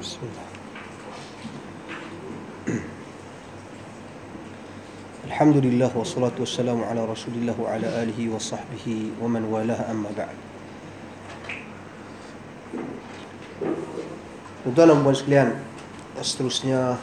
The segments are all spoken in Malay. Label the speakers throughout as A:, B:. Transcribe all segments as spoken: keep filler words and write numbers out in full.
A: Bismillah. Alhamdulillah wassalatu wassalamu ala Rasulillah wa ala alihi wa sahbihi wa man walah, amma ba'd. Tuan-tuan dan puan sekalian, seterusnya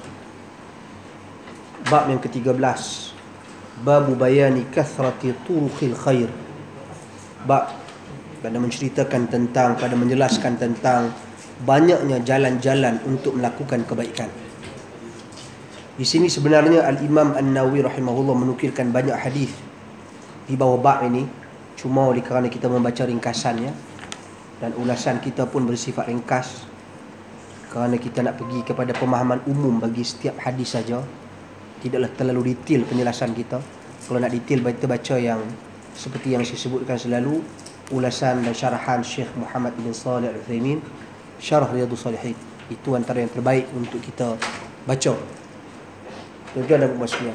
A: bab yang ketiga belas, babu bayani kathrati turuqil khair. Bab pada menceritakan tentang, pada menjelaskan tentang banyaknya jalan-jalan untuk melakukan kebaikan. Di sini sebenarnya Al-Imam An-Nawawi rahimahullah menukilkan banyak hadis di bawah bab ini, cuma oleh kerana kita membaca ringkasannya dan ulasan kita pun bersifat ringkas, kerana kita nak pergi kepada pemahaman umum bagi setiap hadis saja, tidaklah terlalu detail penjelasan kita. Kalau nak detail, kita baca yang seperti yang saya sebutkan selalu, ulasan dan syarahan Syekh Muhammad bin Shalih Al-Utsaimin, Syarah Riyadhus Shalihin. Itu antara yang terbaik untuk kita baca. Tuan-tuan dan puan sekalian.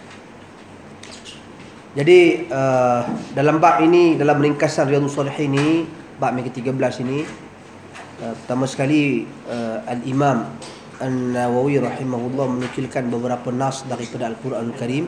A: Jadi uh, dalam bab ini, dalam ringkasan Riyadhus Shalihin ini, bab yang ketiga belas ini, uh, pertama sekali uh, Al-Imam An-Nawawi rahimahullah menukilkan beberapa nas daripada Al-Quranul Karim.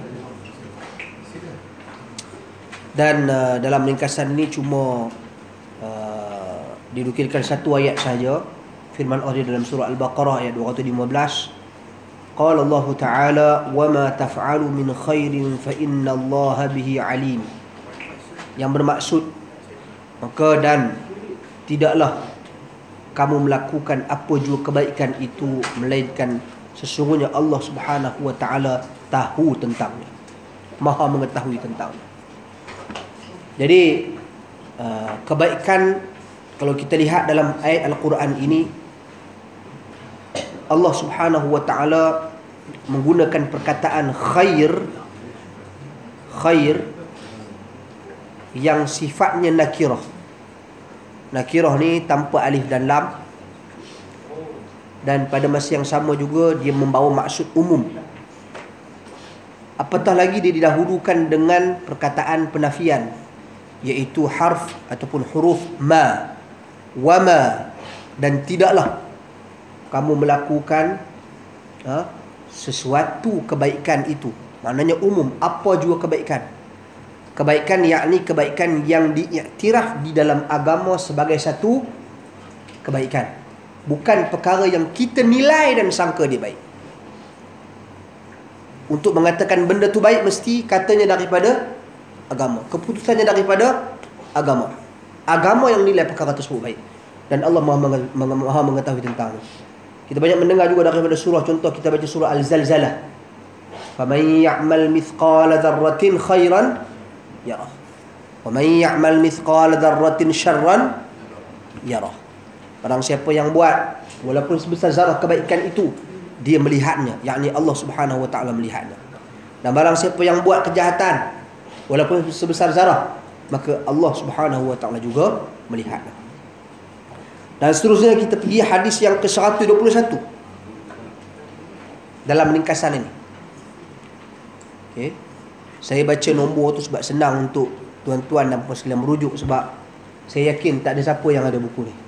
A: Dan uh, dalam ringkasan ini cuma uh, dinukilkan satu ayat saja. Firman Allah dalam surah Al-Baqarah ayat dua ratus lima belas. Qala Allah Ta'ala, "Wa ma taf'alu min khairin fa inna Allah bihi alim." Yang bermaksud, maka dan tidaklah kamu melakukan apa jua kebaikan itu, melainkan sesungguhnya Allah Subhanahu wa Ta'ala tahu tentangnya, maha mengetahui tentangnya. Jadi uh, kebaikan, kalau kita lihat dalam ayat Al-Quran ini, Allah Subhanahu wa Ta'ala menggunakan perkataan khair, khair yang sifatnya nakirah. Nakirah ni tanpa alif dan lam, dan pada masa yang sama juga dia membawa maksud umum. Apatah lagi dia didahulukan dengan perkataan penafian, iaitu harf ataupun huruf ma, wama, dan tidaklah kamu melakukan ha, sesuatu kebaikan itu. Maknanya umum, apa jua kebaikan. Kebaikan yakni kebaikan yang diiktiraf di dalam agama sebagai satu kebaikan, bukan perkara yang kita nilai dan sangka dia baik. Untuk mengatakan benda tu baik, mesti katanya daripada agama, keputusannya daripada agama. Agama yang nilai perkara tersebut baik, dan Allah maha, maha mengetahui tentangnya. Kita banyak mendengar juga daripada surah, contoh kita baca surah Al-Zalzalah, faman ya'mal mithqala dzarratin khairan yarah, wa man ya'mal mithqala dzarratin syarran yarah. Barang siapa yang buat walaupun sebesar zarah kebaikan itu, dia melihatnya, yakni Allah Subhanahu wa Ta'ala melihatnya. Dan barang siapa yang buat kejahatan walaupun sebesar zarah, maka Allah Subhanahu wa Ta'ala juga melihatnya. Dan seterusnya kita pergi hadis yang ke seratus dua puluh satu dalam ringkasan ini. Okay. Saya baca nombor tu sebab senang untuk tuan-tuan dan puan sekalian merujuk, sebab saya yakin tak ada siapa yang ada buku ni.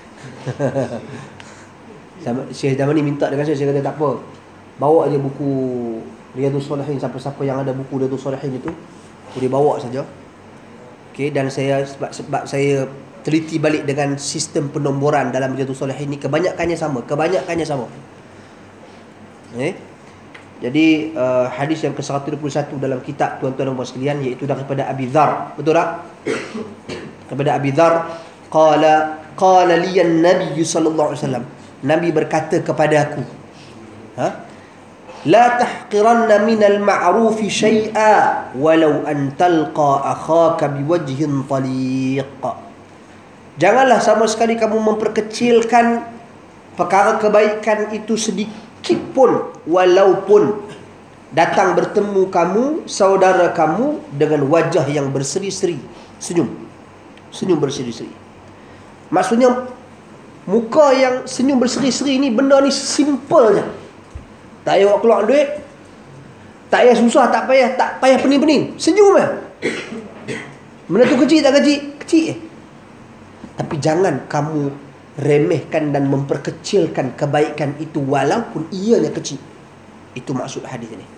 A: Syekh Damani minta dengan saya, saya kata tak apa, bawa aja buku Riyadhus Shalihin, siapa-siapa yang ada buku Riyadhus Shalihin itu boleh bawa saja. Okey, dan saya sebab sebab saya teliti balik dengan sistem penomboran dalam Riyadhus Shalihin ini, kebanyakannya sama, kebanyakannya sama. Eh? Jadi uh, hadis yang ke seratus dua puluh satu dalam kitab, tuan-tuan dan puan sekalian, iaitu daripada Abi Dzar. Betul tak? Daripada Abi Dzar, qala qala liyan Nabi sallallahu alaihi wasallam, Nabi berkata kepada aku, ha? La tahqiranna minal ma'rufi syai'a walau an talqa akhaka biwajhin taliq. Janganlah sama sekali kamu memperkecilkan perkara kebaikan itu sedikit pun, walaupun datang bertemu kamu, saudara kamu, dengan wajah yang berseri-seri, senyum, senyum berseri-seri. Maksudnya muka yang senyum berseri-seri ni, benda ni simple je. Tak payah keluar duit, tak payah susah, tak payah tak payah pening-pening, senyum je. Benda tu kecil tak kecil, kecil je. Tapi jangan kamu remehkan dan memperkecilkan kebaikan itu walaupun ianya kecil. Itu maksud hadis ini.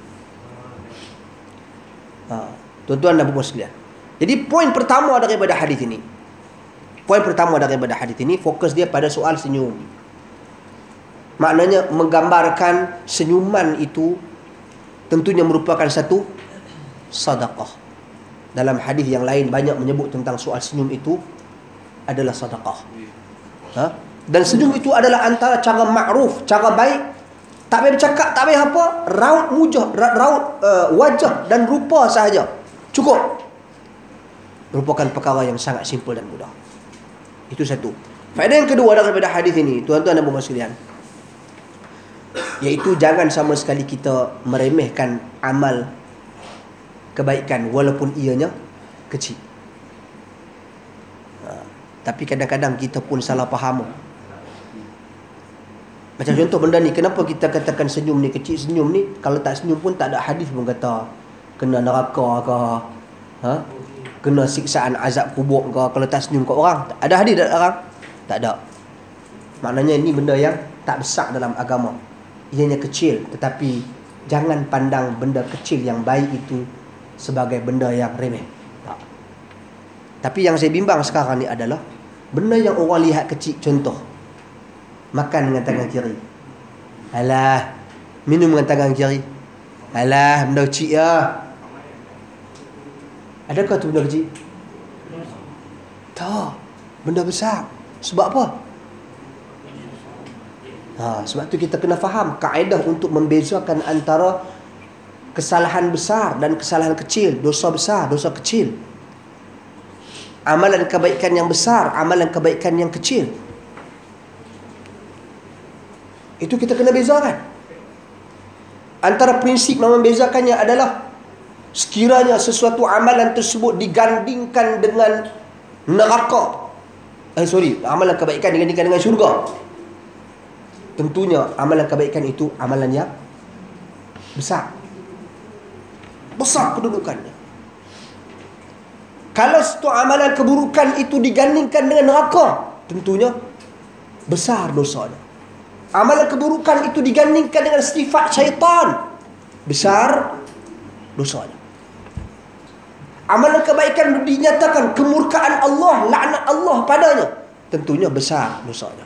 A: Ha, tuan-tuan dan puan sekalian. Jadi poin pertama daripada hadis ini, poin pertama daripada hadis ini fokus dia pada soal senyum. Maknanya menggambarkan senyuman itu tentunya merupakan satu sedekah. Dalam hadis yang lain banyak menyebut tentang soal senyum itu adalah sedekah. Ha? Dan senyum itu adalah antara cara makruf, cara baik. Tak payah bercakap, tak payah apa, raut wajah, raut uh, wajah dan rupa sahaja cukup. Merupakan perkara yang sangat simple dan mudah. Itu satu. Faedah yang kedua daripada hadis ini, tuan-tuan dan puan sekalian, iaitu jangan sama sekali kita meremehkan amal kebaikan walaupun ianya kecil. Ha, tapi kadang-kadang kita pun salah faham. Macam contoh benda ni, kenapa kita katakan senyum ni kecil? Senyum ni kalau tak senyum pun tak ada hadis pun kata kena neraka ke, ha? Kena siksaan azab kubur ke kalau tak senyum kat orang. Ada hadis tak orang? Tak ada. Maknanya ini benda yang tak besar dalam agama. Ianya kecil, tetapi jangan pandang benda kecil yang baik itu sebagai benda yang remeh. Tak. Tapi yang saya bimbang sekarang ni adalah benda yang orang lihat kecil. Contoh, makan dengan tangan kiri. Alah, minum dengan tangan kiri. Alah, benda kecil lah. Adakah tu benda kecil? Tak. Benda besar. Sebab apa? Ha, sebab tu kita kena faham kaedah untuk membezakan antara kesalahan besar dan kesalahan kecil. Dosa besar, dosa kecil. Amalan kebaikan yang besar, amalan kebaikan yang kecil. Itu kita kena bezakan. Antara prinsip yang membezakannya adalah sekiranya sesuatu amalan tersebut digandingkan dengan neraka, eh sorry, amalan kebaikan digandingkan dengan syurga, tentunya amalan kebaikan itu amalan yang besar. Besar kedudukannya. Kalau satu amalan keburukan itu digandingkan dengan neraka, tentunya besar dosanya. Amalan keburukan itu digandingkan dengan sifat syaitan, besar dosanya. Amalan kebaikan dinyatakan kemurkaan Allah, laknat Allah padanya, tentunya besar dosanya.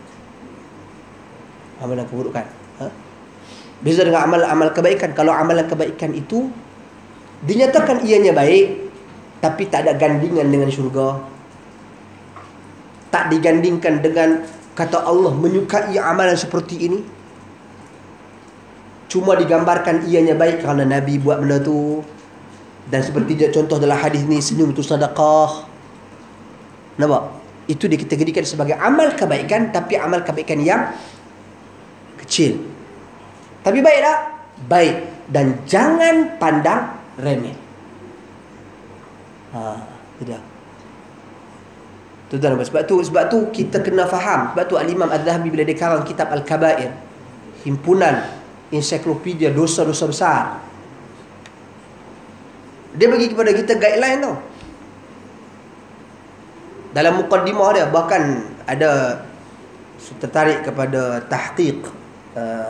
A: Amalan keburukan, ha? Beza dengan amal-amal kebaikan. Kalau amalan kebaikan itu dinyatakan ianya baik, tapi tak ada gandingan dengan syurga, tak digandingkan dengan kata Allah menyukai amalan seperti ini, cuma digambarkan ianya baik kerana Nabi buat benda tu. Dan seperti dia contoh dalam hadis ni, senyum itu sedekah. Nampak? Itu dikategorikan sebagai amal kebaikan, tapi amal kebaikan yang kecil. Tapi baik tak? Baik. Dan jangan pandang remeh. Ha, tidak. Tuan-tuan, sebab tu sebab tu kita kena faham. Sebab tu Al-Imam Az-Zahabi bila dia karang kitab Al-Kabair, himpunan ensiklopedia dosa-dosa besar, dia bagi kepada kita guideline tau. Dalam muqaddimah dia bahkan ada tertarik kepada tahqiq uh,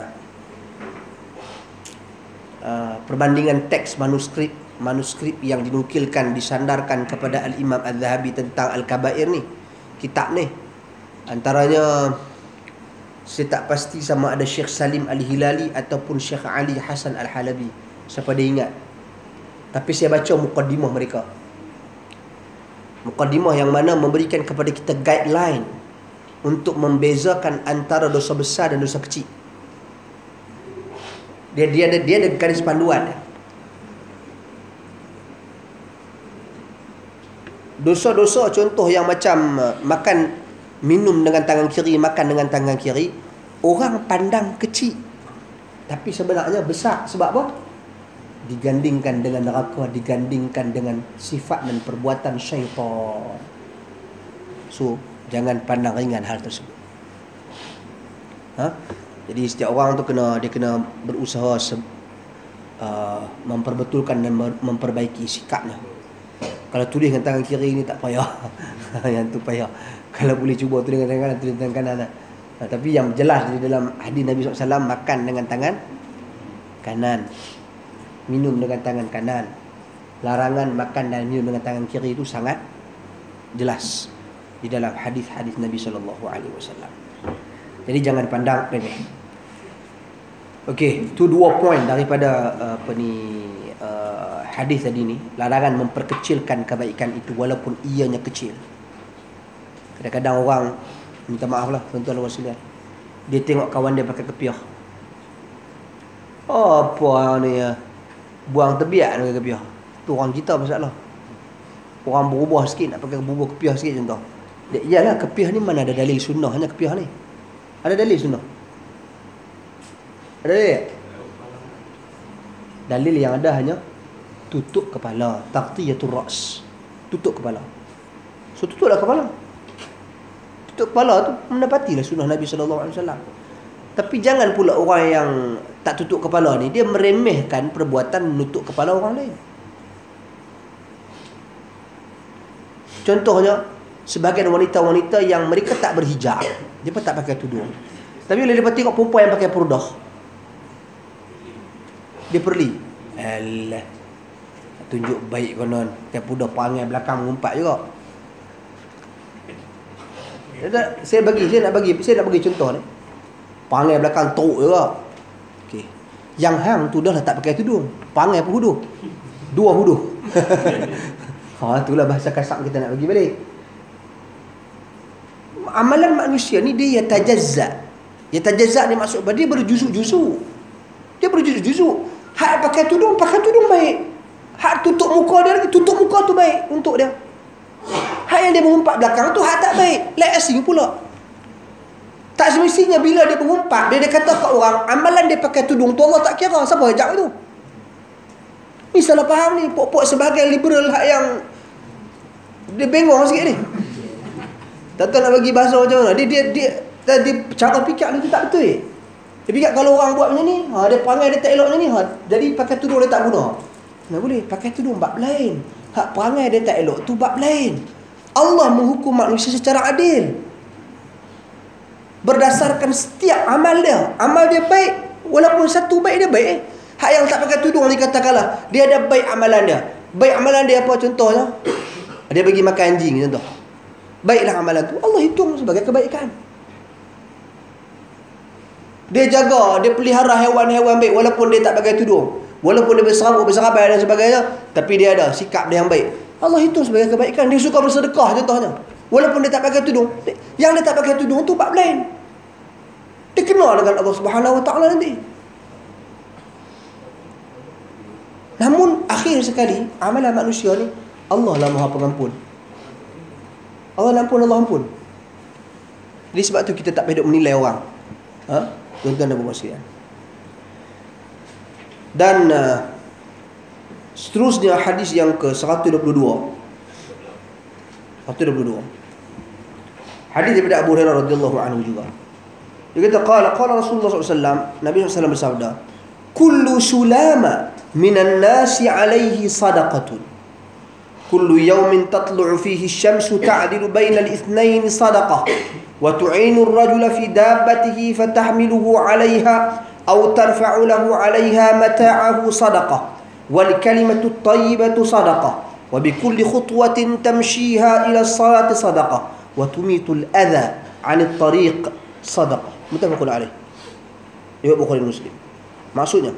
A: uh, perbandingan teks manuskrip manuskrip yang dinukilkan, disandarkan kepada Al-Imam Az-Zahabi tentang Al-Kabair ni, kitab ni. Antaranya saya tak pasti sama ada Syekh Salim Al-Hilali ataupun Syekh Ali Hasan Al-Halabi, siapa dia ingat. Tapi saya baca muqaddimah mereka, muqaddimah yang mana memberikan kepada kita guideline untuk membezakan antara dosa besar dan dosa kecil. Dia dia ada dia ada garis panduan. Dosa-dosa contoh yang macam makan, minum dengan tangan kiri, makan dengan tangan kiri, orang pandang kecil, tapi sebenarnya besar. Sebab apa? Digandingkan dengan neraka, digandingkan dengan sifat dan perbuatan syaitan. So, jangan pandang ringan hal tersebut. Ha? Jadi setiap orang tu kena dia kena berusaha se, uh, memperbetulkan dan memperbaiki sikapnya. Kalau tulis dengan tangan kiri ni tak payah. Yang tu payah. Kalau boleh cuba tu dengan tangan kanan, tu dengan tangan kanan lah. Nah, tapi yang jelas di dalam hadis Nabi sallallahu alaihi wasallam, makan dengan tangan kanan, minum dengan tangan kanan. Larangan makan dan minum dengan tangan kiri itu sangat jelas di dalam hadis-hadis Nabi sallallahu alaihi wasallam. Jadi jangan pandang remeh. Okey, tu dua poin daripada uh, apa ni uh, hadis tadi ni. Larangan memperkecilkan kebaikan itu walaupun ianya kecil. Kadang-kadang orang, minta maaf lah tuan-tuan dan sekalian, dia tengok kawan dia pakai kepiah. Oh, apa ni ya? Buang tebiak pakai kepiah. Tu orang kita masalah. Orang berubah sikit nak pakai berubah kepiah sikit contoh. Dia, iyalah kepiah ni mana ada dalil sunnahnya kepiah ni? Ada dalil sunnah? Ada dalil? Dalil yang ada hanya tutup kepala, taghtiyatur ra's. Tutup kepala. So tutuplah kepala. Tutup kepala tu mendapatilah sunnah Nabi sallallahu alaihi wasallam. Tapi jangan pula orang yang tak tutup kepala ni dia meremehkan perbuatan menutup kepala orang lain. Contohnya sebagian wanita-wanita yang mereka tak berhijab, dia pun tak pakai tudung. Tapi bila dia tengok perempuan yang pakai purdah, dia perli. Alah, tunjuk baik konon, pakai purdah perangai belakang mengumpat juga. Saya bagi, saya nak bagi, saya nak bagi contoh ni. Perangai belakang teruk juga. Okey. Yang hang tu dah lah tak pakai tudung. Perangai apa huduh? Dua huduh. Ha, itulah bahasa kasar kita nak bagi balik. Amalan manusia ni dia yatajazza. Yatajazza ni maksud dia berjuzuk-juzuk. Dia berjuzuk-juzuk. Hak pakai tudung, pakai tudung baik. Hak tutup muka dia lagi, tutup muka tu baik untuk dia. Hak yang dia mengumpat belakang tu hak tak baik. Like asing pula. Tak semestinya bila dia mengumpat, dia, dia kata kat orang, amalan dia pakai tudung tu Allah tak kira. Siapa ajak tu? Ni salah faham ni. Pok-pok sebagai liberal hak yang dia bengong sikit ni. Tak tahu nak bagi bahasa macam mana. Dia, dia, dia, dia, dia cara fikir dia tu tak betul. Dia fikir kalau orang buat macam ni, ha, dia perangai dia tak elok macam ni, ha, jadi pakai tudung dia tak guna. Tak boleh. Pakai tudung bab lain. Hak perangai dia tak elok tu bab lain. Allah menghukum manusia secara adil berdasarkan setiap amal dia. Amal dia baik, walaupun satu baik dia baik. Eh. Hak yang tak pakai tudung dikatakanlah dia ada baik amalan dia. Baik amalan dia apa contohnya? Dia bagi makan anjing contoh. Baiklah amalan tu, Allah hitung sebagai kebaikan. Dia jaga, dia pelihara hewan-hewan baik walaupun dia tak pakai tudung. Walaupun dia berserabut, berserabai dan sebagainya, tapi dia ada sikap dia yang baik. Allah hitung sebagai kebaikan. Dia suka bersedekah contohnya. Walaupun dia tak pakai tudung. Yang dia tak pakai tudung tu bab lain. Dia kenal dengan Allah Subhanahu Wa Taala nanti. Namun akhir sekali amalan manusia ni Allah lah Maha Pengampun. Allah ampun, Allah ampun. Jadi sebab tu kita tak payah duk menilai orang. Ha? Tuan-tuan dan puan sekalian. Dan uh, seterusnya hadis yang ke seratus dua puluh dua. seratus dua puluh dua. Hadis daripada Abu Hurairah radhiyallahu anhu juga. Dia kata qala qala Rasulullah sallallahu alaihi wasallam, Nabi sallallahu alaihi wasallam bersabda, "Kullu sulama minan nasi alaihi sadaqatun. Kullu yawmin tatlu'u fihi asy-syamsu ta'dilu baina al-ithnaini sadaqah wa tu'inu ar-rajula fi dabbatihi fatahmiluhu 'alayha aw tarfa'u lahu 'alayha mata'ahu sadaqah wal kalimatu at-tayyibatu sadaqah wa bi kulli khutwatin tamshiha ila as-salati sadaqah wa tumitu al-adha 'ani at-tariq sadaqah." Muttafaqun alaih. Riwayat Bukhari Muslim. Maksudnya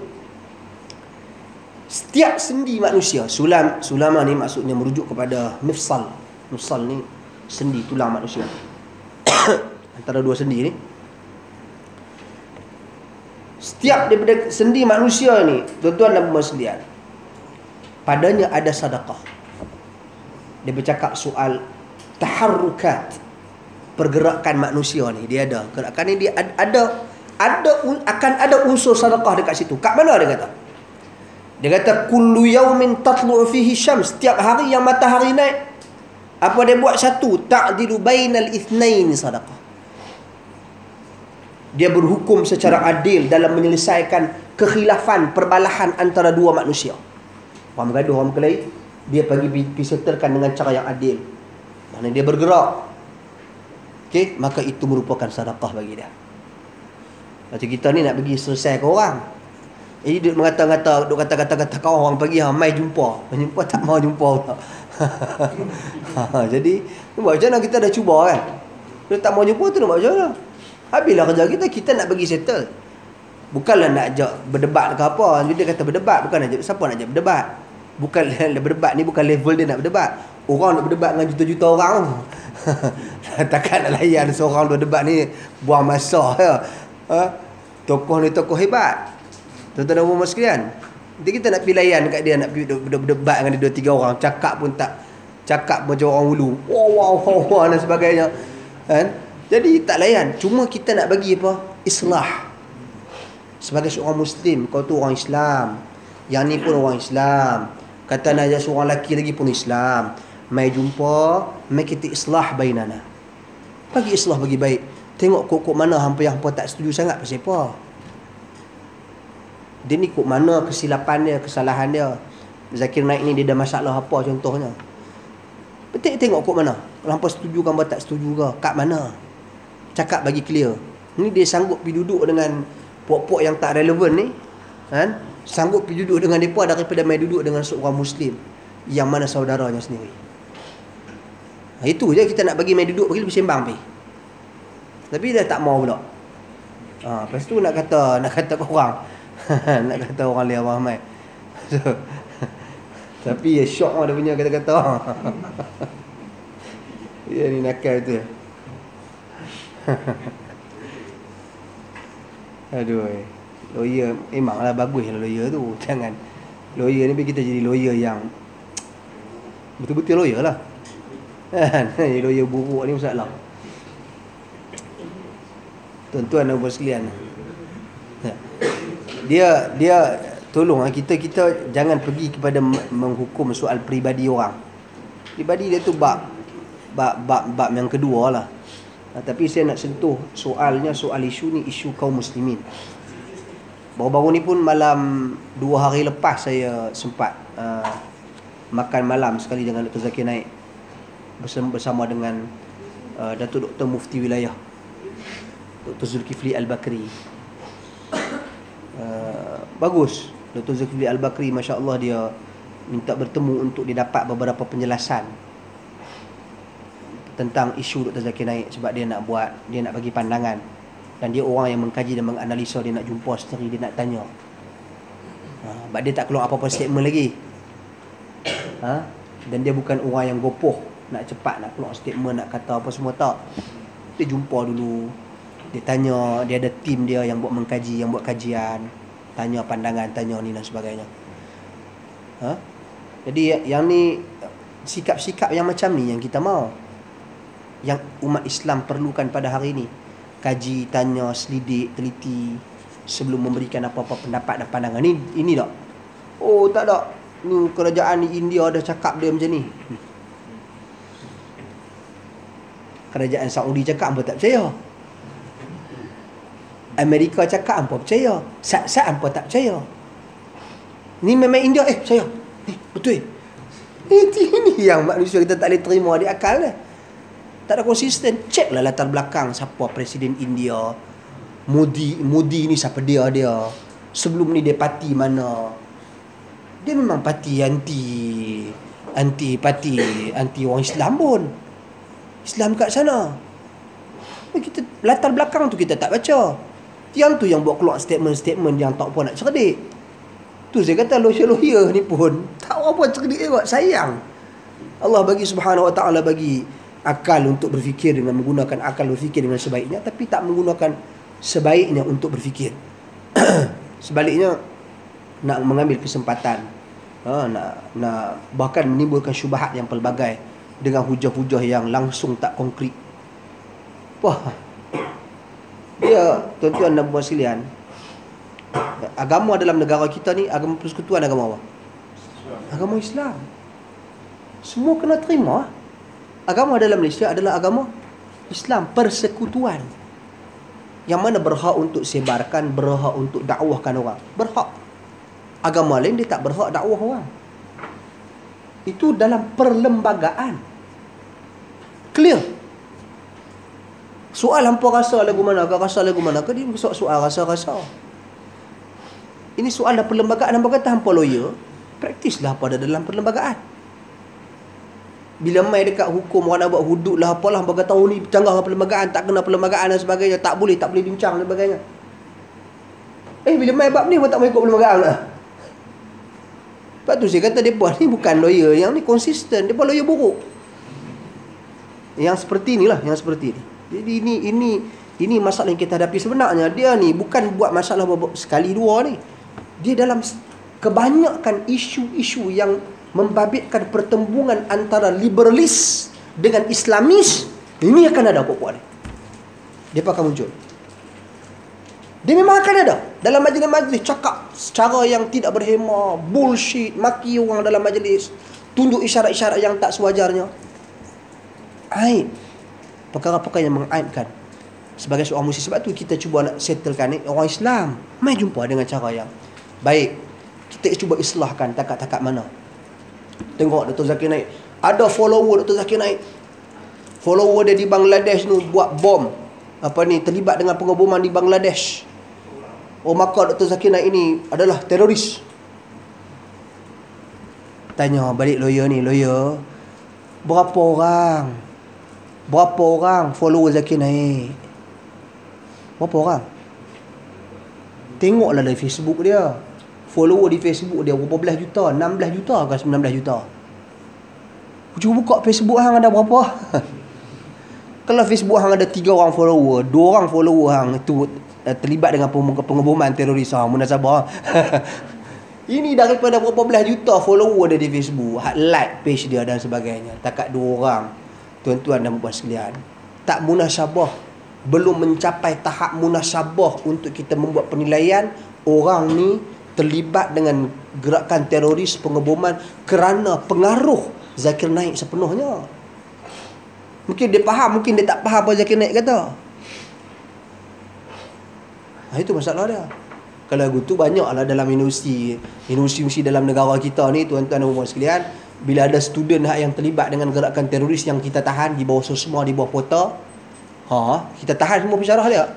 A: setiap sendi manusia, sulam, sulama ni maksudnya merujuk kepada mifsal. Mifsal ni sendi tulang manusia. Antara dua sendi ni. Setiap daripada sendi manusia ni, tuan-tuan dan puan sekalian, padanya ada sedekah. Dia bercakap soal taharrukat, pergerakan manusia ni, dia ada. Gerakan ni dia ada ada akan ada unsur sedekah dekat situ. Kat mana dia kata? Dia kata kullu yaumin tatlu'u fihi syams, setiap hari yang matahari naik, apa dia buat satu, ta'dilu bainal ithnain sadaqah. Dia berhukum secara adil dalam menyelesaikan kekhilafan, perbalahan antara dua manusia. Orang bergaduh, orang berkelahi, dia pergi settlekan dengan cara yang adil. Mana dia bergerak. Okey, maka itu merupakan sedekah bagi dia. Macam kita ni nak pergi selesai ke orang. Jadi dia mengata-ngata, duk kata-kata-kata kau orang pergi ha, mai jumpa. Jumpa tak mau jumpa pula. Jadi, buat macam mana kita dah cuba kan? Dia tak mau jumpa tu nak buat macam mana? Habislah kerja kita, kita nak pergi settle. Bukanlah nak ajak berdebat ke apa. Dia kata berdebat, bukan ajak siapa nak ajak berdebat. Bukan berdebat ni bukan level dia nak berdebat. Orang nak berdebat dengan juta-juta orang. Takkan nak layan seorang dua debat ni buang masa ya. Ha? Tokoh ni tokoh hebat. Tuan-tuan dan puan-puan sekalian. Nanti kita nak pergi layan dekat dia, nak pergi berdebat dengan dia dua tiga orang, cakap pun tak cakap macam orang ulu. Wow wow wow, wow dan sebagainya. Kan? Jadi tak layan. Cuma kita nak bagi apa? Islah. Sebagai seorang Muslim, kau tu orang Islam. Yang ni pun orang Islam. Kata nak ajak seorang lelaki lagi pun Islam. Mai jumpa, mai kita islah bainana. Bagi islah bagi baik. Tengok kok-kok mana hampa yang hampa tak setuju sangat pasal apa. Dia ni kok mana kesilapan dia, kesalahan dia. Zakir Naik ni dia ada masalah apa contohnya. Betul tengok kok mana. Kalau hampa setuju ke hampa tak setuju ke, kat mana. Cakap bagi clear. Ni dia sanggup pergi duduk dengan puak-puak yang tak relevan ni, kan? Sanggup pergi duduk dengan mereka daripada mai duduk dengan seorang Muslim yang mana saudaranya sendiri. Ha, itu je kita nak bagi mai duduk, bagi bersembang pergi. Tapi dia tak mau pula. Ha, lepas tu nak kata nak kata korang nak kata orang liar ramai. So, tapi ya syok lah dia punya kata-kata. Ya ni nakal tu. Aduh. Lawyer memanglah baguslah lawyer tu. Jangan lawyer ni kita jadi lawyer yang betul-betul lawyer lah. Kan? Lawyer buruk ni masalah. Tuan-tuan dan puan sekalian. Dia dia tolong kita kita jangan pergi kepada menghukum soal peribadi orang. Peribadi dia tu bab bab bab, bab yang kedua lah. Tapi saya nak sentuh soalnya soal isu ni, isu kaum muslimin. Baru-baru ni pun malam dua hari lepas saya sempat uh, makan malam sekali dengan Doktor Zakir Naik bersama, bersama dengan uh, Datuk Doktor Mufti Wilayah Doktor Zulkifli Al-Bakri. Uh, bagus Doktor Zulkifli Al-Bakri, masya-Allah, dia minta bertemu untuk dia dapat beberapa penjelasan tentang isu Doktor Zakir Naik sebab dia nak buat, dia nak bagi pandangan. Dan dia orang yang mengkaji dan menganalisa, dia nak jumpa sendiri, dia nak tanya. Ha, sebab dia tak keluar apa-apa statement lagi. Ha? Dan dia bukan orang yang gopoh, nak cepat nak keluar statement, nak kata apa semua, tak. Dia jumpa dulu, dia tanya, dia ada tim dia yang buat mengkaji, yang buat kajian, tanya pandangan, tanya ni dan sebagainya. Ha? Jadi yang ni, sikap-sikap yang macam ni yang kita mahu, yang umat Islam perlukan pada hari ini. Kaji, tanya, selidik, teliti sebelum memberikan apa-apa pendapat dan pandangan. Ni ini tak? Oh, tak ada. Ni kerajaan di India ada cakap dia macam ni. Kerajaan Saudi cakap hangpa tak percaya. Amerika cakap hangpa percaya. Sat-sat hangpa tak percaya. Ni memang India eh percaya. Eh, betul. Ini yang manusia kita tak boleh terima di akal dah. Tak ada konsisten. Ceklah latar belakang siapa Presiden India. Modi, Modi ni siapa dia dia. Sebelum ni dia parti mana. Dia memang parti anti anti parti anti orang Islam pun. Islam kat sana. Kita latar belakang tu kita tak baca. Yang tu yang buat keluar statement-statement yang tak apa nak cerdik. Tu saya kata lawyer-lawyer ni pun tak apa cerdik juga, sayang. Allah bagi subhanahu wa ta'ala bagi akal untuk berfikir dengan menggunakan akal berfikir dengan sebaiknya, tapi tak menggunakan sebaiknya untuk berfikir. Sebaliknya nak mengambil kesempatan, ha, nak nak bahkan menimbulkan syubhat yang pelbagai dengan hujah-hujah yang langsung tak konkret. Wah, dia tuan-tuan dan puan sekalian, agama dalam negara kita ni, agama persekutuan agama apa? Agama Islam. Semua kena terima. Agama dalam Malaysia adalah agama Islam, persekutuan. Yang mana berhak untuk sebarkan, berhak untuk dakwahkan orang. Berhak. Agama lain dia tak berhak dakwah orang. Itu dalam perlembagaan. Clear. Soal hampa rasa lagu mana, kau rasa lagu mana, kau dia soal-soal rasa-rasa. Ini soal dalam perlembagaan. Hampa kata hampa lawyer, praktislah apa ada dalam perlembagaan. Bila mai dekat hukum, orang nak buat hudud lah apalah, hampa kata oh ni canggah dengan perlembagaan, tak kena perlembagaan dan sebagainya, tak boleh, tak boleh bincang dan sebagainya. Eh bila mai bab ni pun tak mau ikut perlembagaan lah. Sebab tu saya kata mereka ni bukan lawyer yang ni konsisten, mereka lawyer buruk. Yang seperti inilah, yang seperti ni. Jadi ini ini ini masalah yang kita hadapi sebenarnya. Dia ni bukan buat masalah sekali dua ni. Dia dalam kebanyakan isu-isu yang membabitkan pertembungan antara liberalis dengan Islamis, ini akan ada puak-puak ni. Dia akan muncul. Dia memang akan ada. Dalam majlis-majlis cakap secara yang tidak berhema, bullshit, maki orang dalam majlis, tunjuk isyarat-isyarat yang tak sewajarnya. Aib. Perkara-perkara yang mengaibkan sebagai seorang muslim. Sebab tu kita cuba nak settlekan ni. Orang Islam mai jumpa dengan cara yang baik. Kita cuba islahkan takat-takat mana. Tengok Dato' Zakir Naik, ada follower Dato' Zakir Naik, follower dia di Bangladesh tu buat bom, apa ni, terlibat dengan pengeboman di Bangladesh. Oh maka Dato' Zakir Naik ini adalah teroris. Tanya balik lawyer ni, lawyer, berapa orang Berapa orang follower Zakir Naik? Berapa orang? Tengoklah dari Facebook dia. Follower di Facebook dia berapa belas juta? enam belas juta ke sembilan belas juta? Cuba buka Facebook hang ada berapa? Kalau Facebook hang ada tiga orang follower, dua orang follower hang itu uh, terlibat dengan pengeboman teroris, hang munasabah. Ini daripada berapa belas juta follower dia di Facebook, like page dia dan sebagainya. Takat dua orang. Tuan-tuan dan puan sekalian, tak munasabah, belum mencapai tahap munasabah untuk kita membuat penilaian orang ni terlibat dengan gerakan teroris pengeboman kerana pengaruh Zakir Naik sepenuhnya. Mungkin dia faham, mungkin dia tak faham apa Zakir Naik kata. Nah, itu masalah dia. Kalau begitu banyaklah dalam universiti, universiti dalam negara kita ni, tuan-tuan dan puan sekalian, bila ada student yang terlibat dengan gerakan teroris yang kita tahan di bawah sosma, di bawah pota, ha, kita tahan semua pensyarah dia.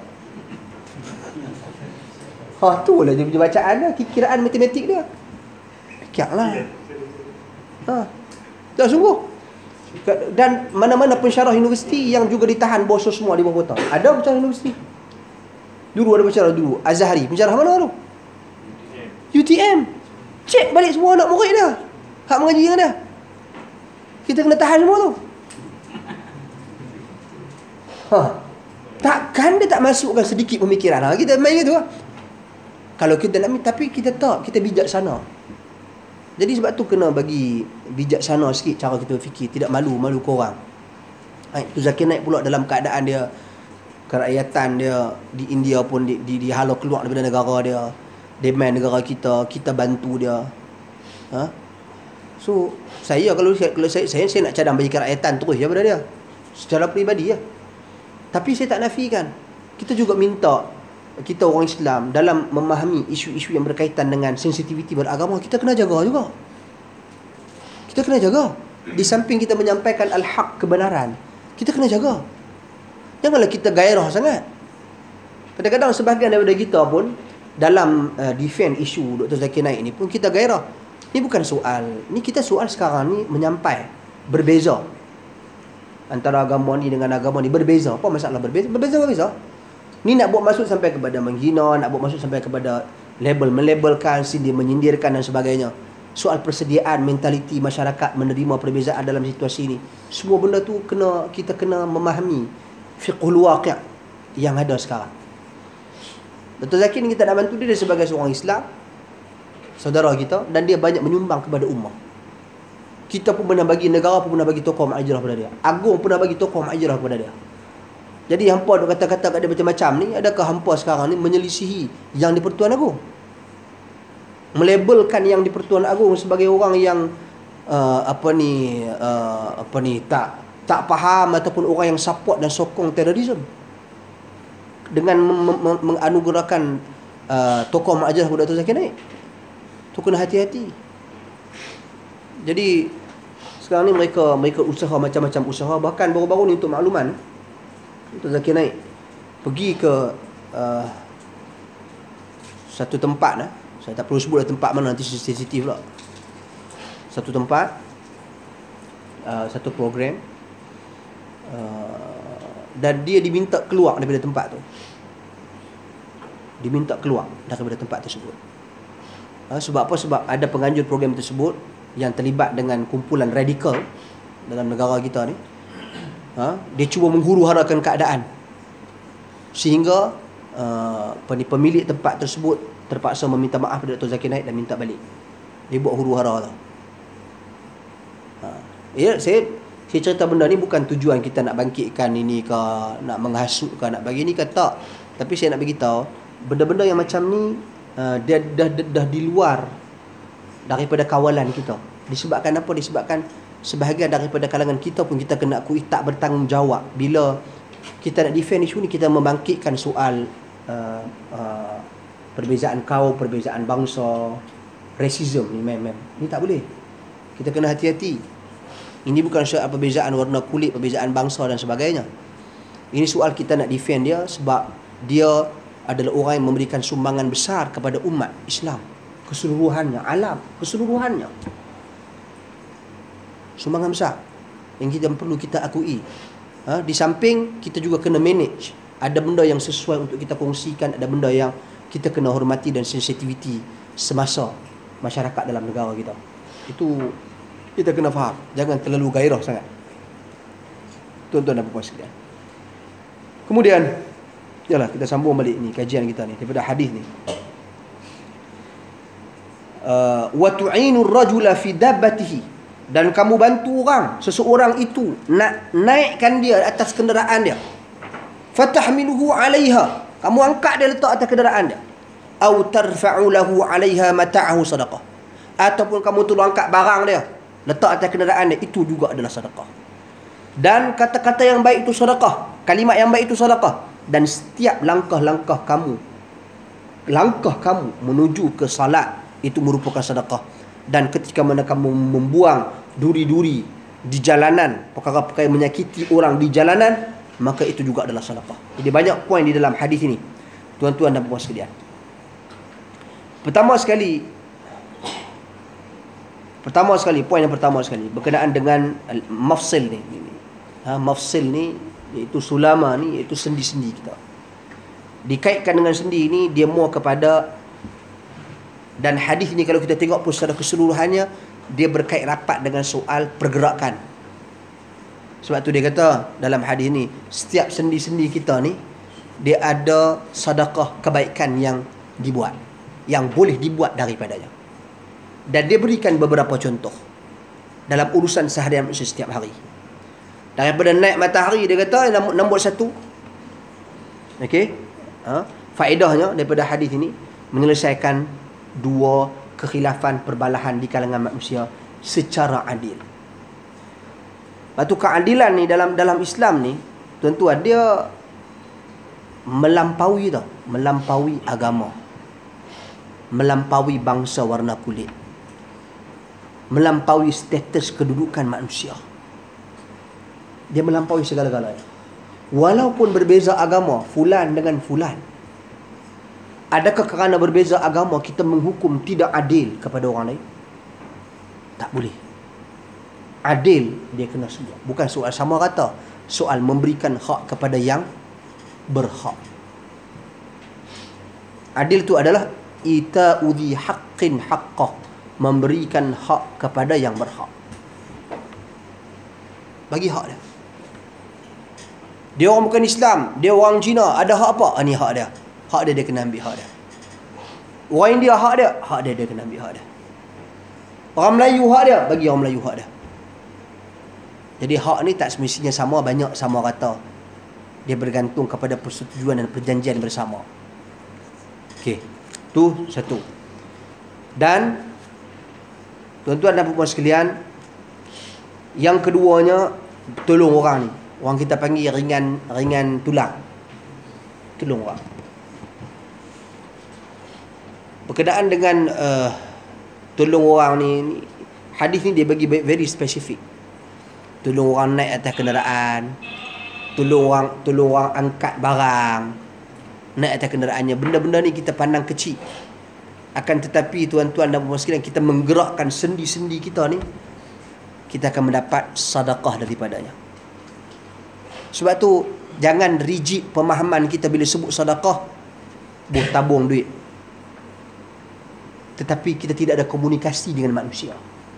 A: Ha, tu lah dia punya bacaan dia, kiraan matematik dia. Fikirlah. Ha. Tak sungguh. Dan mana-mana pensyarah universiti yang juga ditahan bawah sosma, di bawah pota. Ada pensyarah universiti. Dulu ada pensyarah dulu, Azhari. Pensyarah mana tu? U T M. Cek balik semua anak murid dia. Hak mengaji dengan dia. Kita kena tahan semua tu. Ha. Takkan dia tak masukkan sedikit pemikiran. Ha, kita main gitu lah. Kalau kita nak, tapi kita tak, kita bijaksana. Jadi sebab tu kena bagi bijaksana sikit cara kita berfikir, tidak malu-malu korang. Ha, itu Zakir Naik pula dalam keadaan dia, kerakyatan dia di India pun di, di, dihalau keluar daripada negara dia. Demand negara kita, kita bantu dia. Ha? So, saya kalau, kalau saya, saya saya nak cadang bagi kerakyatan terus je pada dia. Secara peribadi ya. Tapi saya tak nafikan. Kita juga minta kita orang Islam dalam memahami isu-isu yang berkaitan dengan sensitiviti beragama, kita kena jaga juga. Kita kena jaga. Di samping kita menyampaikan al-haq, kebenaran, kita kena jaga. Janganlah kita gairah sangat. Kadang-kadang sebahagian daripada kita pun dalam uh, defend isu Doktor Zakir Naik ni pun kita gairah. Ni bukan soal. Ni kita soal sekarang ni menyampai berbeza. Antara agama ni dengan agama ni berbeza. Apa masalah berbeza? Berbeza-berbeza. Ni nak buat masuk sampai kepada menghina, nak buat masuk sampai kepada label, melabelkan, sindir, menyindirkan dan sebagainya. Soal persediaan mentaliti masyarakat menerima perbezaan dalam situasi ni. Semua benda tu kena kita kena memahami fiqhul waqi' yang ada sekarang. Doktor Zakir ni kita nak bantu dia sebagai seorang Islam, saudara kita, dan dia banyak menyumbang kepada ummah. Kita pun pernah bagi, negara pun pernah bagi tokoh ma'ajirah kepada dia. Agung pernah bagi tokoh ma'ajirah kepada dia. Jadi hampa duk kata-kata kat dia macam-macam ni, adakah hampa sekarang ni menyelisihi yang di Pertuan Agong? Melabelkan yang di Pertuan Agong sebagai orang yang uh, apa ni uh, apa ni tak tak faham ataupun orang yang support dan sokong terorisme. Dengan menganugerahkan uh, tokoh ma'ajirah kepada Dato' Zakir Naik. Tu kena hati-hati. Jadi sekarang ni mereka mereka usaha macam-macam usaha. Bahkan baru-baru ni untuk makluman, Dato' Zakir Naik pergi ke uh, satu tempat lah. Saya tak perlu sebut tempat mana, nanti sensitif pula. Satu tempat, uh, satu program, uh, dan dia diminta keluar daripada tempat tu. Diminta keluar daripada tempat tersebut. Uh, sebab apa? Sebab ada penganjur program tersebut yang terlibat dengan kumpulan radikal dalam negara kita ni. Uh, dia cuba menghuru-harakan keadaan sehingga uh, pemilik tempat tersebut terpaksa meminta maaf kepada Dato' Zakir Naik dan minta balik. Dia buat huru-hara tau. Ha. Ya, saya saya cerita benda ni bukan tujuan kita nak bangkitkan ini ke, nak menghasut ke, nak bagi ni ke, tak. Tapi saya nak bagi tahu benda-benda yang macam ni uh, dia dah, dah dah di luar daripada kawalan kita. Disebabkan apa? Disebabkan sebahagian daripada kalangan kita pun kita kena akui tak bertanggungjawab bila kita nak defend isu ni. Kita membangkitkan soal uh, uh, perbezaan kaum, perbezaan bangsa, racism ni, mem, mem. Ni tak boleh. Kita kena hati-hati. Ini bukan soal perbezaan warna kulit, perbezaan bangsa dan sebagainya. Ini soal kita nak defend dia sebab dia adalah orang yang memberikan sumbangan besar kepada umat Islam keseluruhannya, alam keseluruhannya. Sumbangan besar yang kita perlu kita akui. Ha? Di samping kita juga kena manage. Ada benda yang sesuai untuk kita kongsikan, ada benda yang kita kena hormati dan sensitivity semasa masyarakat dalam negara kita. Itu kita kena faham. Jangan terlalu gairah sangat. Tuan-tuan dan puan sekalian. Kemudian, yalah, kita sambung balik ni kajian kita ni daripada hadis ni. Uh, wa tu'inu ar-rajula fi dabbatihi, dan kamu bantu orang, seseorang itu nak naikkan dia atas kenderaan dia. Fatahmiluhu 'alaiha, kamu angkat dia letak atas kenderaan dia. Au tarfa'u lahu 'alaiha mata'ahu sadaqah, ataupun kamu tolong angkat barang dia letak atas kenderaan dia, itu juga adalah sedekah. Dan kata-kata yang baik itu sedekah, kalimat yang baik itu sedekah. Dan setiap langkah-langkah kamu, langkah kamu menuju ke salat, itu merupakan sedekah. Dan ketika mana kamu membuang duri-duri di jalanan, perkara-perkara yang menyakiti orang di jalanan, maka itu juga adalah sedekah. Jadi banyak poin di dalam hadis ini, tuan-tuan dan puan sekalian. Pertama sekali, pertama sekali, poin yang pertama sekali berkenaan dengan mafsil ni. Ha, mafsil ni iaitu sulama ni, iaitu sendi-sendi kita. Dikaitkan dengan sendi ni, dia more kepada, dan hadis ni kalau kita tengok pun secara keseluruhannya dia berkait rapat dengan soal pergerakan. Sebab tu dia kata dalam hadis ni, setiap sendi-sendi kita ni dia ada sedekah kebaikan yang dibuat, yang boleh dibuat daripadanya. Dan dia berikan beberapa contoh dalam urusan seharian manusia setiap hari. Daripada naik matahari, dia kata nombor satu, okey, ha, faedahnya daripada hadis ini menyelesaikan dua kekhilafan perbalahan di kalangan manusia secara adil. Lepas tu keadilan ni dalam dalam Islam ni, tuan-tuan, dia melampaui tau, melampaui agama, melampaui bangsa warna kulit, melampaui status kedudukan manusia. Dia melampaui segala-galanya. Walaupun berbeza agama, fulan dengan fulan, adakah kerana berbeza agama kita menghukum tidak adil kepada orang lain? Tak boleh. Adil dia kena semua. Bukan soal sama rata, soal memberikan hak kepada yang berhak. Adil tu adalah ita'u dhi haqqin haqqah, memberikan hak kepada yang berhak. Bagi hak dia. Dia orang bukan Islam, dia orang Cina, ada hak apa? Ah, ni hak dia. Hak dia, dia kena ambil hak dia. Orang India, hak dia, hak dia, dia kena ambil hak dia. Orang Melayu, hak dia, bagi orang Melayu hak dia. Jadi hak ni tak semestinya sama, banyak sama rata. Dia bergantung kepada persetujuan dan perjanjian bersama. Okey, tu satu. Dan tuan-tuan dan puan sekalian, yang keduanya, tolong orang ni. Orang kita panggil ringan ringan tulang. Tolong orang. Berkenaan dengan uh, tolong orang ni, ni, hadis ni dia bagi very specific. Tolong orang naik atas kenderaan, tolong orang, tolong orang angkat barang, naik atas kenderaannya. Benda-benda ni kita pandang kecil. Akan tetapi tuan-tuan dan puan sekalian, kita menggerakkan sendi-sendi kita ni, kita akan mendapat sedekah daripadanya. Sebab tu jangan rigid pemahaman kita bila sebut sedekah, buh tabung duit, tetapi kita tidak ada komunikasi dengan manusia.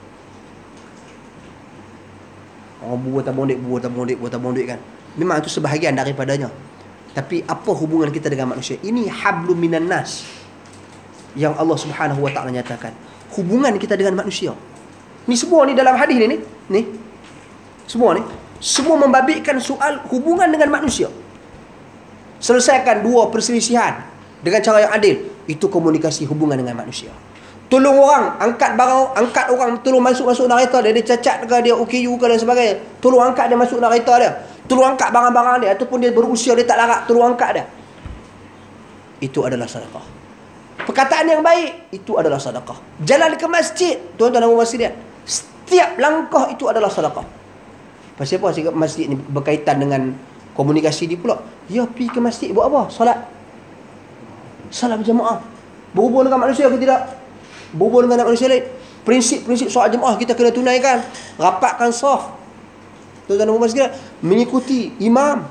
A: Orang buat tabung duit, buat tabung duit, buat tabung duit kan. Memang itu sebahagian daripadanya. Tapi apa hubungan kita dengan manusia? Ini hablum minan nas yang Allah Subhanahu wa taala nyatakan. Hubungan kita dengan manusia. Ni semua ni dalam hadis ni ni. Ni. Semua ni. Semua membabitkan soal hubungan dengan manusia. Selesaikan dua perselisihan dengan cara yang adil. Itu komunikasi hubungan dengan manusia. Tolong orang, angkat barang, angkat orang, tolong masuk-masuk kereta dia. Dia cacat ke, dia O K U ke dan sebagainya. Tolong angkat dia masuk kereta dia. Tolong angkat barang-barang dia. Ataupun dia berusia, dia tak larat, tolong angkat dia. Itu adalah sedekah. Perkataan yang baik, itu adalah sedekah. Jalan ke masjid, tuan-tuan dan puan sekalian, setiap langkah itu adalah sedekah. Pasal apa cakap masjid ni berkaitan dengan komunikasi ni pula? Ya, pergi ke masjid buat apa? Solat. Solat berjemaah. Berhubung dengan manusia ke tidak? Berhubung dengan manusia lain. Prinsip-prinsip solat jemaah kita kena tunaikan. Rapatkan saf. Tuan-tuan dan puan sekalian, mengikuti imam.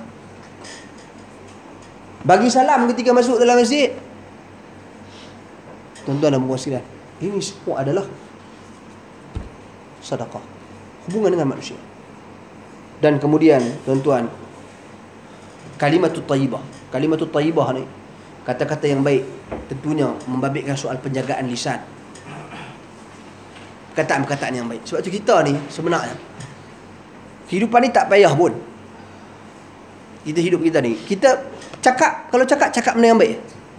A: Bagi salam ketika masuk dalam masjid. Tuan-tuan dan puan sekalian, ini semua adalah sedekah, hubungan dengan manusia. Dan kemudian tuan-tuan, kalimatut thayyibah. Kalimatut thayyibah ni, kata-kata yang baik, tentunya membabitkan soal penjagaan lisan. Perkataan-perkataan yang baik. Sebab tu kita ni sebenarnya kehidupan ni tak payah pun. Kita hidup kita ni, kita cakap, kalau cakap cakap benda yang baik.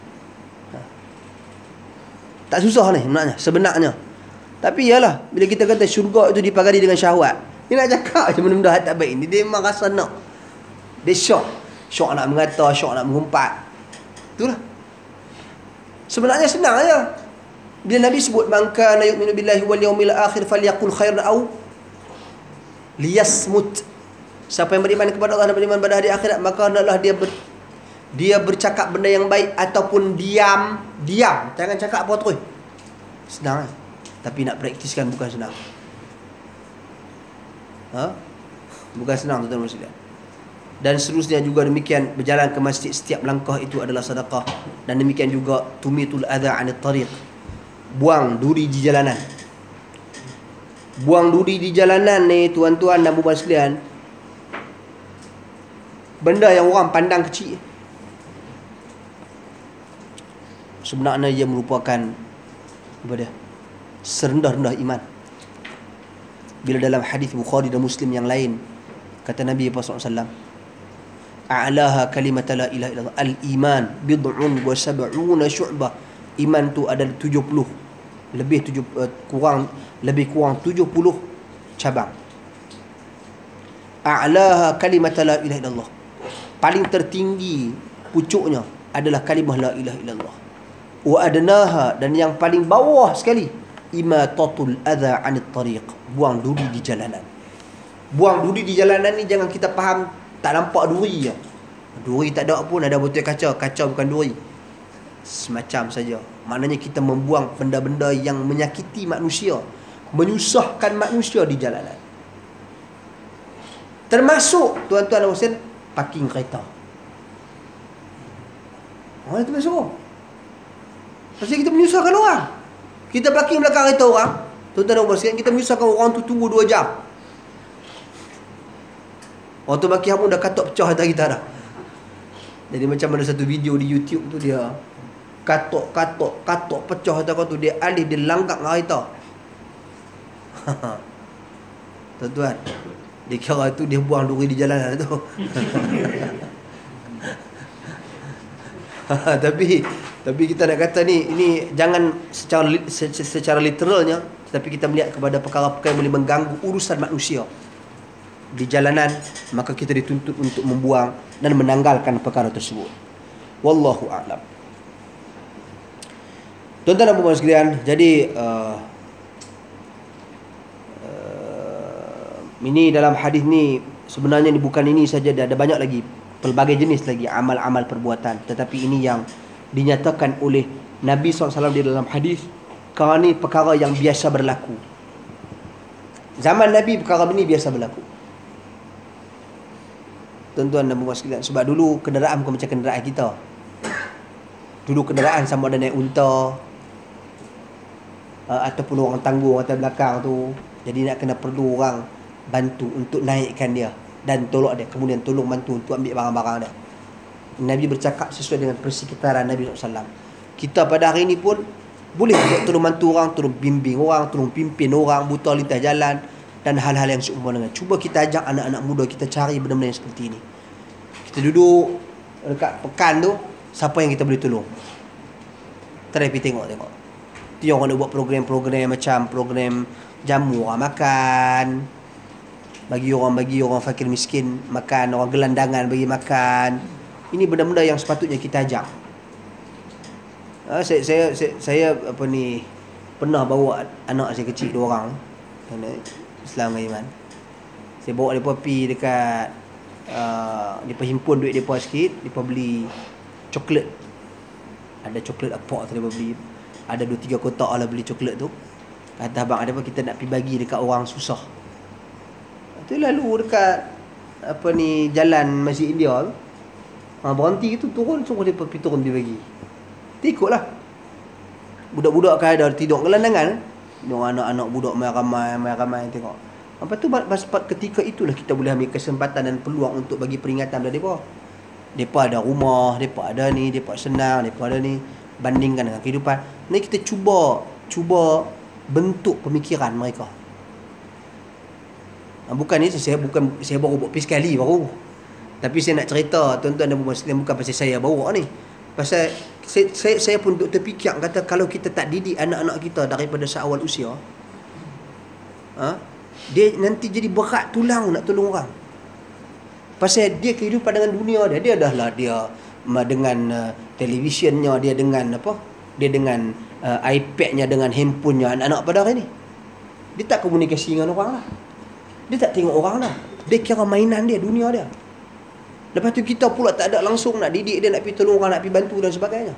A: Tak susah ni sebenarnya, sebenarnya. Tapi yalah, bila kita kata syurga itu dipagari dengan syahwat, dia nak cakap je benda-benda tak baik ni, dia memang rasa nak. Dia syok. Syok nak mengata, syok nak mengumpat. Itulah. Sebenarnya senang aja. Bila Nabi sebut, man kana yu'minu billahi wal yawmil akhir falyaqul khairan aw liyasmut. Siapa yang beriman kepada Allah dan beriman pada hari akhirat, maka hendaklah dia ber, dia bercakap benda yang baik ataupun diam. Diam, jangan cakap apa terus. Senang kan? Tapi nak praktiskan bukan senang. Ha? Bukan senang, tuan-tuan dan sekalian. Dan seterusnya juga demikian, berjalan ke masjid setiap langkah itu adalah sedekah. Dan demikian juga tumitul adha 'anil tariq. Buang duri di jalanan. Buang duri di jalanan ni tuan-tuan dan puan sekalian, benda yang orang pandang kecil, sebenarnya ia merupakan apa dia? Serendah-rendah iman. Bila dalam hadis Bukhari dan Muslim yang lain, kata Nabi sallallahu alaihi wasallam, a'laha kalimat la ilaha illallah, al-iman bid'un wa sab'una syu'bah. Iman tu ada tujuh puluh, lebih tujuh, kurang lebih kurang tujuh puluh cabang. A'laha kalimat la ilaha illallah. Paling tertinggi pucuknya adalah kalimah la ilaha illallah. Wa adnaha, dan yang paling bawah sekali, imatatul adha 'anil tariq. Buang duri di jalanan. Buang duri di jalanan ni jangan kita faham tak nampak duri je. Duri tak ada pun, ada botol kaca, kaca bukan duri. Semacam saja. Maknanya kita membuang benda-benda yang menyakiti manusia, menyusahkan manusia di jalanan. Termasuk tuan-tuan dan puan, parking kereta. Orang itu masuk. Pasal kita menyusahkan orang. Kita parking belakang kereta orang, tuan-tuan dan puan, kita menyusahkan orang tu tunggu dua jam. Orang tu baki hamu dah katok pecah atas kita dah. Jadi macam ada satu video di YouTube tu, dia katok, katok, katok pecah atas kau tu, dia alih, dia langkap dengan kereta. Tuan-tuan, dia kira tu dia buang duri di jalanan tu. Tapi tapi kita nak kata ni, ini jangan secara secara literalnya, tapi kita melihat kepada perkara-perkara yang boleh mengganggu urusan manusia di jalanan, maka kita dituntut untuk membuang dan menanggalkan perkara tersebut. Wallahu a'lam. Tuan-tuan dan puan sekalian, jadi uh, uh, ini dalam hadis ni sebenarnya ini bukan ini saja, ada banyak lagi, pelbagai jenis lagi amal-amal perbuatan, tetapi ini yang dinyatakan oleh Nabi sallallahu alaihi wasallam di dalam hadis, kerana ni perkara yang biasa berlaku. Zaman Nabi perkara ini biasa berlaku. Tuan-tuan dan puan sekalian, sebab dulu kenderaan bukan macam kenderaan kita. Dulu kenderaan sama ada naik unta, uh, ataupun orang tanggung atas belakang tu. Jadi nak kena perlu orang bantu untuk naikkan dia dan tolak dia, kemudian tolong bantu untuk ambil barang-barang dia. Nabi bercakap sesuai dengan persekitaran Nabi sallallahu alaihi wasallam. Kita pada hari ini pun boleh buat tolong bantu orang, tolong bimbing orang, tolong pimpin orang, buta lintas jalan dan hal-hal yang seumpama dengan. Cuba kita ajak anak-anak muda kita cari benda-benda yang seperti ini. Kita duduk dekat pekan tu, siapa yang kita boleh tolong? Try pergi tengok-tengok. Dia orang nak buat program-program macam program jamu orang makan, bagi orang bagi orang fakir miskin makan, orang gelandangan bagi makan. Ini benda-benda yang sepatutnya kita ajak. Ha, saya, saya saya saya apa ni pernah bawa anak saya kecil dua orang, anak Islam dengan iman. Saya bawa depa pergi dekat uh, depa himpun duit depa sikit, depa beli coklat. Ada coklat apa tu depa beli. Ada dua tiga kotak lah beli coklat tu. Kata abang ada apa kita nak pergi bagi dekat orang susah. Tu lalu dekat apa ni jalan Masjid India tu. Ha, berhenti tu turun suruh dia pergi turun dia bagi. Ikutlah. Budak-budak kan ada tidur gelandangan. Dia anak-anak budak mai ramai, mai ramai tengok. Lepas tu pas ketika itulah kita boleh ambil kesempatan dan peluang untuk bagi peringatan pada depa. Depa ada rumah, depa ada ni, depa senang, depa ada ni, bandingkan dengan kehidupan. Ni kita cuba cuba bentuk pemikiran mereka. Bukan ni saya bukan saya baru buat pergi sekali baru. Tapi saya nak cerita tuan-tuan dan puan sekalian, bukan pasal saya bawa ni. Pasal saya, saya, saya pun duk terfikir kata kalau kita tak didik anak-anak kita daripada seawal usia, ha, dia nanti jadi berat tulang nak tolong orang. Pasal dia kehidupan dengan dunia dia, dia dah lah dia dengan uh, televisionnya, dia dengan apa? Dia dengan uh, iPadnya, dengan handphonenya anak-anak pada hari ni. Dia tak komunikasi dengan orang lah. Dia tak tengok orang lah. Dia kira mainan dia, dunia dia. Lepas tu kita pula tak ada langsung nak didik dia, nak pergi tolong orang, nak pergi bantu dan sebagainya.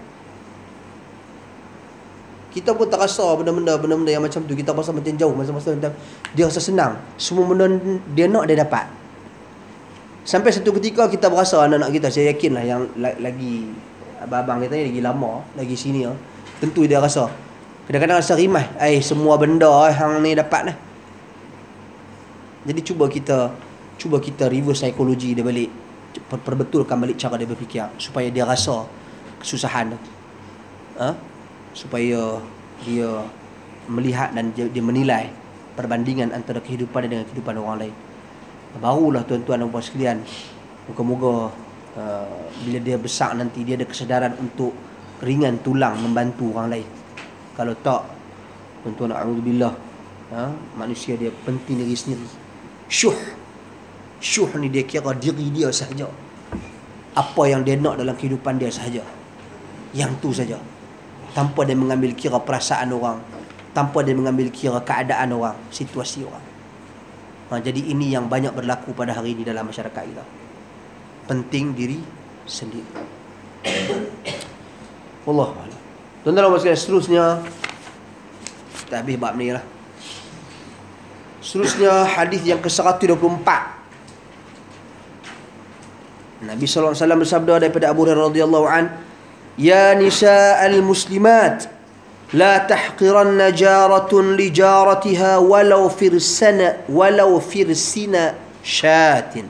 A: Kita pun terasa benda-benda benda-benda yang macam tu, kita rasa macam jauh, masa-masa dia rasa senang. Semua benda dia nak dia dapat. Sampai satu ketika kita berasa anak-anak kita, saya yakin lah yang lagi abang-abang kita ni lagi lama, lagi senior, tentu dia rasa kadang-kadang rasa rimah, eh semua benda hang ni dapat lah. Jadi cuba kita cuba kita reverse psikologi dia balik, perbetulkan balik cara dia berfikir supaya dia rasa kesusahan tu, ha? Supaya dia melihat dan dia, dia menilai perbandingan antara kehidupan dia dengan kehidupan orang lain. Barulah tuan-tuan dan puan sekalian, moga-moga uh, bila dia besar nanti dia ada kesedaran untuk ringan tulang membantu orang lain. Kalau tak, tuan-tuan, a'udzubillah, ha? Manusia dia penting diri sendiri. Syuh Syuh ni dia kira diri dia sahaja, apa yang dia nak dalam kehidupan dia sahaja, yang tu saja, tanpa dia mengambil kira perasaan orang, tanpa dia mengambil kira keadaan orang, situasi orang. Ha, jadi ini yang banyak berlaku pada hari ini dalam masyarakat kita. Penting diri sendiri. Wallahu a'lam. Tuan-tuan dan puan, seterusnya kita habis bab ni lah. Seterusnya hadis yang ke seratus dua puluh empat. Nabi sallallahu alaihi wasallam bersabda daripada Abu Hurairah radhiyallahu an, "Ya nisa'al muslimat, la tahqiranna jaratun li jaratiha walau firsana walau firsina syatin."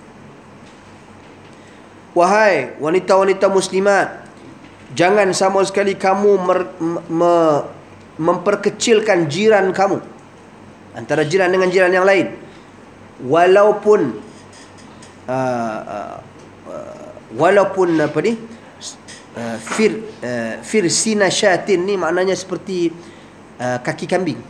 A: Wahai wanita-wanita muslimat, jangan sama sekali kamu mer, me, memperkecilkan jiran kamu, antara jiran dengan jiran yang lain, walaupun uh, uh, uh, walaupun apa ni uh, fir uh, firsina syatin ni maknanya seperti uh, kaki kambing.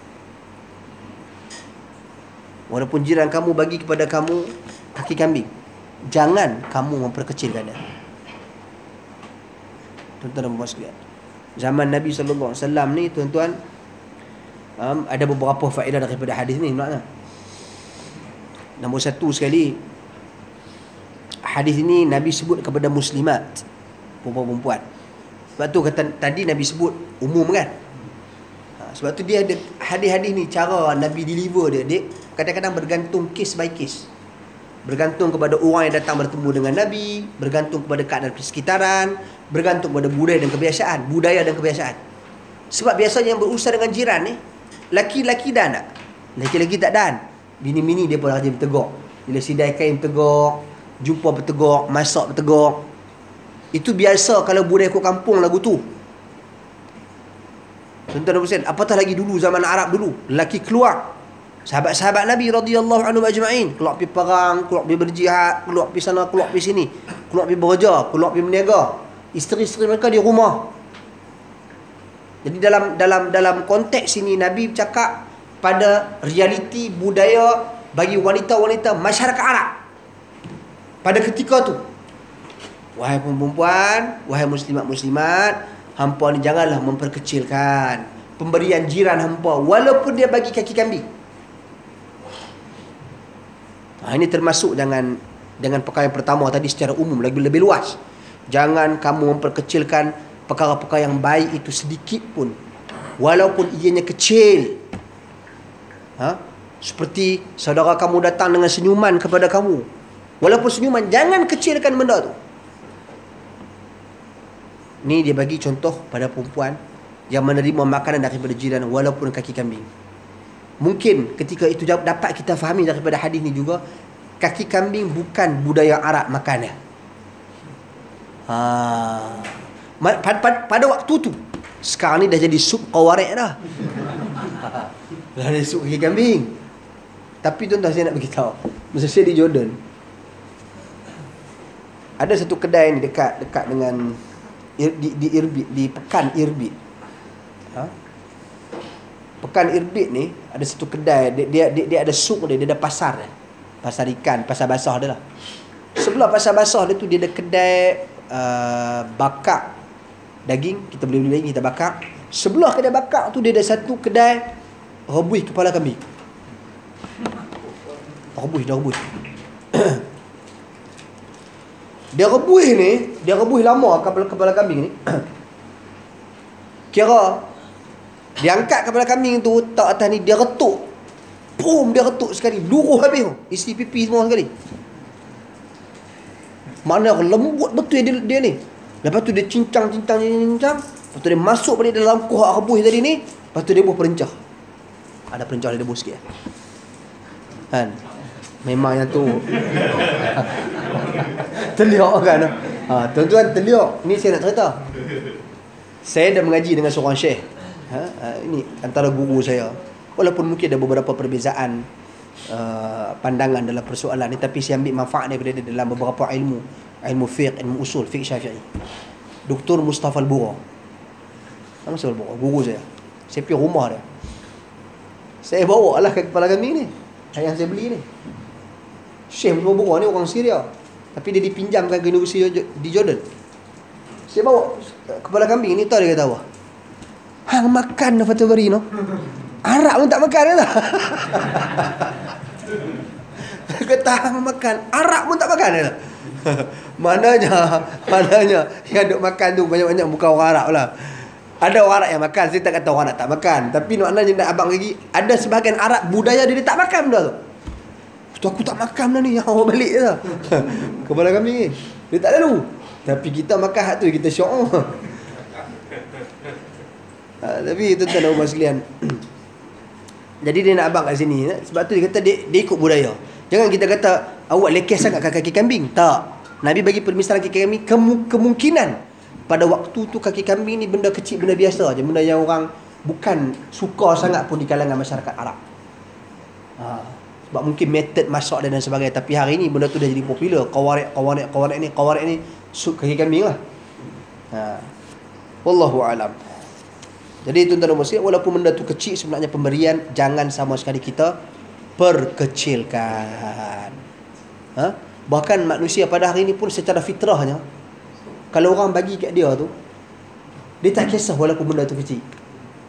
A: Walaupun jiran kamu bagi kepada kamu kaki kambing, jangan kamu memperkecilkan dia. Tuan-tuan dan puan sekalian, zaman Nabi sallallahu alaihi wasallam ni tuan-tuan, um, ada beberapa faedah daripada hadis ni sebenarnya. Nombor satu sekali, hadis ini Nabi sebut kepada muslimat, perempuan-perempuan. Sebab tu kata tadi Nabi sebut umum kan. Ha, sebab tu dia ada hadis-hadis ni, cara Nabi deliver dia, dia kadang-kadang bergantung case by case. Bergantung kepada orang yang datang bertemu dengan Nabi, bergantung kepada keadaan persekitaran, bergantung kepada budaya dan kebiasaan, budaya dan kebiasaan. Sebab biasanya yang berurusan dengan jiran ni, laki-laki dah nak. Laki-laki tak dan. Bini-bini dia pun rajin bertegak. Bila sidai kain bertegak, jumpa bertegak, masak bertegak. Itu biasa kalau budaya kot kampung lagu tu. Tuan-tuan dan puan, apatah lagi dulu zaman Arab dulu, lelaki keluar. Sahabat-sahabat Nabi radhiyallahu anhum ajma'in keluar pergi perang, keluar pergi berjihad, keluar pergi sana, keluar pergi sini, keluar pergi bekerja, keluar pergi berniaga. Isteri-isteri mereka di rumah. Jadi dalam dalam dalam konteks ini Nabi bercakap pada realiti budaya bagi wanita-wanita masyarakat Arab pada ketika tu. Wahai perempuan, wahai muslimat-muslimat, hampa ni janganlah memperkecilkan pemberian jiran hampa walaupun dia bagi kaki kambing. Ha, ini termasuk dengan dengan perkara yang pertama tadi secara umum, lagi lebih luas. Jangan kamu memperkecilkan perkara-perkara yang baik itu sedikit pun, walaupun ianya kecil. Ha? Seperti saudara kamu datang dengan senyuman kepada kamu, walaupun senyuman, jangan kecilkan benda tu. Ni dia bagi contoh pada perempuan yang menerima makanan daripada jiran walaupun kaki kambing. Mungkin ketika itu dapat kita fahami daripada hadis ni juga, kaki kambing bukan budaya Arab makan. Ha. Pada, pada, pada waktu tu. Sekarang ni dah jadi sup qawarek dah. Dah ada sup kaki kambing. Tapi tuan-tuan, saya nak beritahu, masa saya di Jordan, ada satu kedai ni dekat dekat dengan di, di Irbid, di Pekan Irbid. Ha? Pekan Irbid ni ada satu kedai, dia dia dia, dia ada sup dia, dia ada pasar dia. Pasar ikan, pasar basah dia lah. Sebelah pasar basah dia tu dia ada kedai uh, bakar daging, kita boleh beli daging, kita bakar. Sebelah kedai bakar tu dia ada satu kedai rebus kepala kambing. Rebus, dah rebus. Dia rebus ni, dia rebus lama kepala kepala kambing ni. Kira dia angkat kepala kambing tu, tak atas ni, dia retuk. Boom, dia retuk sekali, luruh habis tu. Isi pipi semua sekali. Mana lembut betul dia, dia ni. Lepas tu dia cincang, cincang, cincang. Lepas tu dia masuk balik dalam kuah rebus tadi ni. Lepas tu dia buah perencah. Ada perencah dia buah sikit. Kan? Memang yang tu. Teliak kan? Ha, tuan-tuan, teliak. Ni saya nak cerita. Saya dah mengaji dengan seorang syekh. Ha, ha, ini antara guru saya. Walaupun mungkin ada beberapa perbezaan uh, pandangan dalam persoalan ni, tapi saya ambil manfaat daripada dia dalam beberapa ilmu, ilmu fiqh, ilmu usul, fiqh Syafi'i. Doktor Mustafa Al-Bura. Mustafa Al-Bura, guru saya. Saya pergi rumah dia. Saya bawa lah ke kepala kambing ni, yang saya beli ni. Syekh Mustafa Al-Bura ni orang Syria, tapi dia dipinjamkan ke universiti di Jordan. Saya bawa kepala kambing ni, tahu dia kata apa? Hang makan dah Fatul Bari no? Arab pun tak makan dah. Dia kata hang makan, Arab pun tak makan dah. Mananya, mananya yang duk makan tu banyak-banyak bukan orang Arab lah. Ada orang Arab yang makan, saya tak kata orang Arab tak makan. Tapi maknanya nak abang lagi, ada sebahagian Arab budaya dia, dia tak makan benda tu. Tu aku tak makan dah ni, yang awak balik je lah. Kepala kambing ni, dia tak lalu. Tapi kita makan hak tu, kita syok. Ha, tapi tuan-tuan dan puan sekalian, jadi dia nak abang kat sini. Sebab tu dia kata dia, dia ikut budaya. Jangan kita kata awak lekeh sangat kat kaki kambing. Tak. Nabi bagi permisalan kaki kambing, kemu, kemungkinan pada waktu tu kaki kambing ni benda kecil, benda biasa je, benda yang orang bukan suka sangat pun di kalangan masyarakat Arab. Ha, sebab mungkin metod masak dan sebagainya. Tapi hari ni benda tu dah jadi popular. Qawarek, qawarek, qawarek ni, qawarek ni sup kaki kambing lah. Ha. Wallahu a'lam. Jadi tuan-tuan dan puan, walaupun benda tu kecil, sebenarnya pemberian jangan sama sekali kita perkecilkan. Ha? Bahkan manusia pada hari ini pun secara fitrahnya, kalau orang bagi kat dia tu, dia tak kisah walaupun benda tu kecil,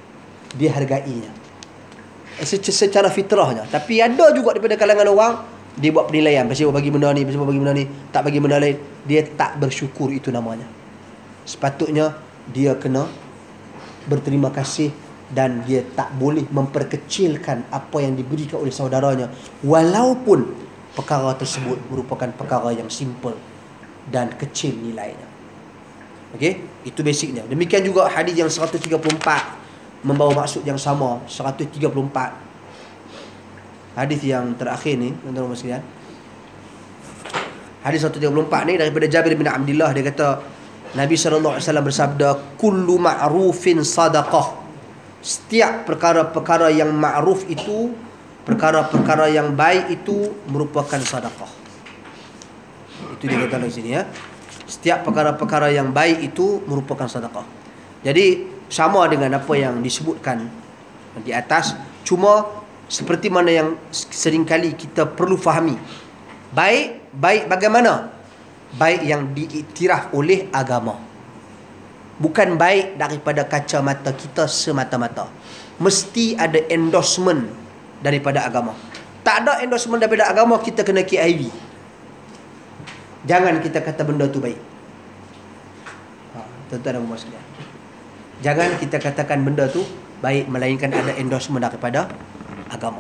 A: dia hargainya secara fitrahnya. Tapi ada juga daripada kalangan orang, Dia buat penilaian, pasal bagi benda ni, pasal bagi benda ni, tak bagi benda lain, dia tak bersyukur, itu namanya. Sepatutnya dia kena berterima kasih dan dia tak boleh memperkecilkan apa yang diberikan oleh saudaranya, walaupun perkara tersebut merupakan perkara yang simple dan kecil nilainya. Okey, itu basicnya. Demikian juga hadis yang seratus tiga puluh empat membawa maksud yang sama. Seratus tiga puluh empat, hadis yang terakhir ni, tuan-tuan sekalian. Hadis seratus tiga puluh empat ni daripada Jabir bin Abdullah, dia kata Nabi sallallahu alaihi wasallam bersabda, kullu ma'rufin sadaqah. Setiap perkara-perkara yang ma'ruf itu, perkara-perkara yang baik itu merupakan sedekah. Itu dia kata di sini, ya. Setiap perkara-perkara yang baik itu merupakan sedekah. Jadi sama dengan apa yang disebutkan di atas, cuma seperti mana yang seringkali kita perlu fahami. Baik, baik bagaimana? Baik yang diiktiraf oleh agama. Bukan baik daripada kacamata kita semata-mata. Mesti ada endorsement daripada agama. Tak ada endorsement daripada agama, kita kena K I V. Jangan kita kata benda tu baik. Ha, tuan-tuan dan puan sekalian, jangan kita katakan benda tu baik, melainkan ada endorsement daripada agama.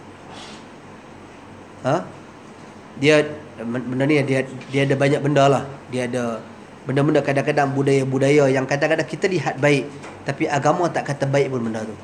A: Ha? Dia benda ni dia dia ada banyak benda lah. Dia ada benda-benda, kadang-kadang budaya-budaya yang kadang-kadang kita lihat baik, tapi agama tak kata baik pun benda tu.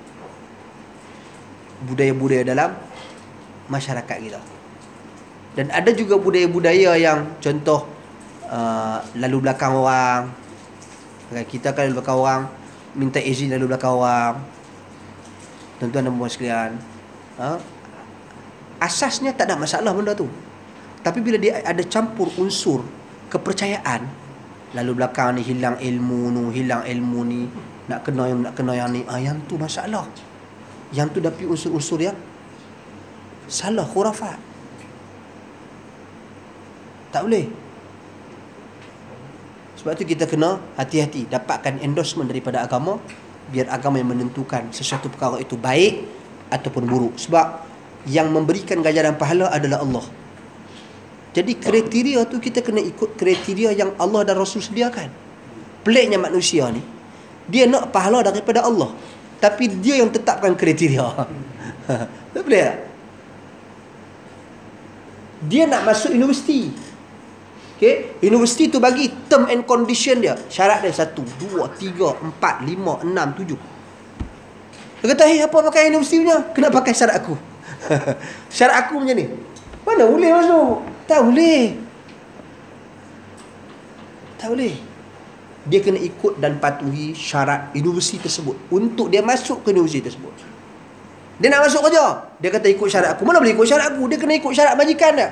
A: Budaya-budaya dalam masyarakat kita. Dan ada juga budaya-budaya yang contoh uh, lalu belakang orang. Kita kan lalu belakang orang, minta izin lalu belakang orang. Tuan-tuan dan puan sekalian, ha? Asasnya tak ada masalah benda tu. Tapi bila dia ada campur unsur kepercayaan, lalu belakang ni hilang ilmu nu, hilang ilmu ni, nak kena yang nak kena yang ni, ah, yang tu masalah. Yang tu dapat unsur-unsur yang salah, khurafat. Tak boleh. Sebab tu kita kena hati-hati dapatkan endorsement daripada agama, biar agama yang menentukan sesuatu perkara itu baik ataupun buruk. Sebab yang memberikan ganjaran pahala adalah Allah. Jadi kriteria tu kita kena ikut kriteria yang Allah dan Rasul sediakan. Peliknya manusia ni, dia nak pahala daripada Allah, tapi dia yang tetapkan kriteria. Tak boleh tak? Dia nak masuk universiti. Okay? Universiti tu bagi term and condition dia. Syarat dia satu, dua, tiga, empat, lima, enam, tujuh. Dia kata, hei, apa pakai universiti punya? Kena pakai syarat aku. Syarat aku macam ni. Mana boleh masuk? Tak boleh. Tak boleh. Dia kena ikut dan patuhi syarat universiti tersebut untuk dia masuk ke universiti tersebut. Dia nak masuk kerja, dia kata ikut syarat aku. Mana boleh ikut syarat aku? Dia kena ikut syarat majikan dia.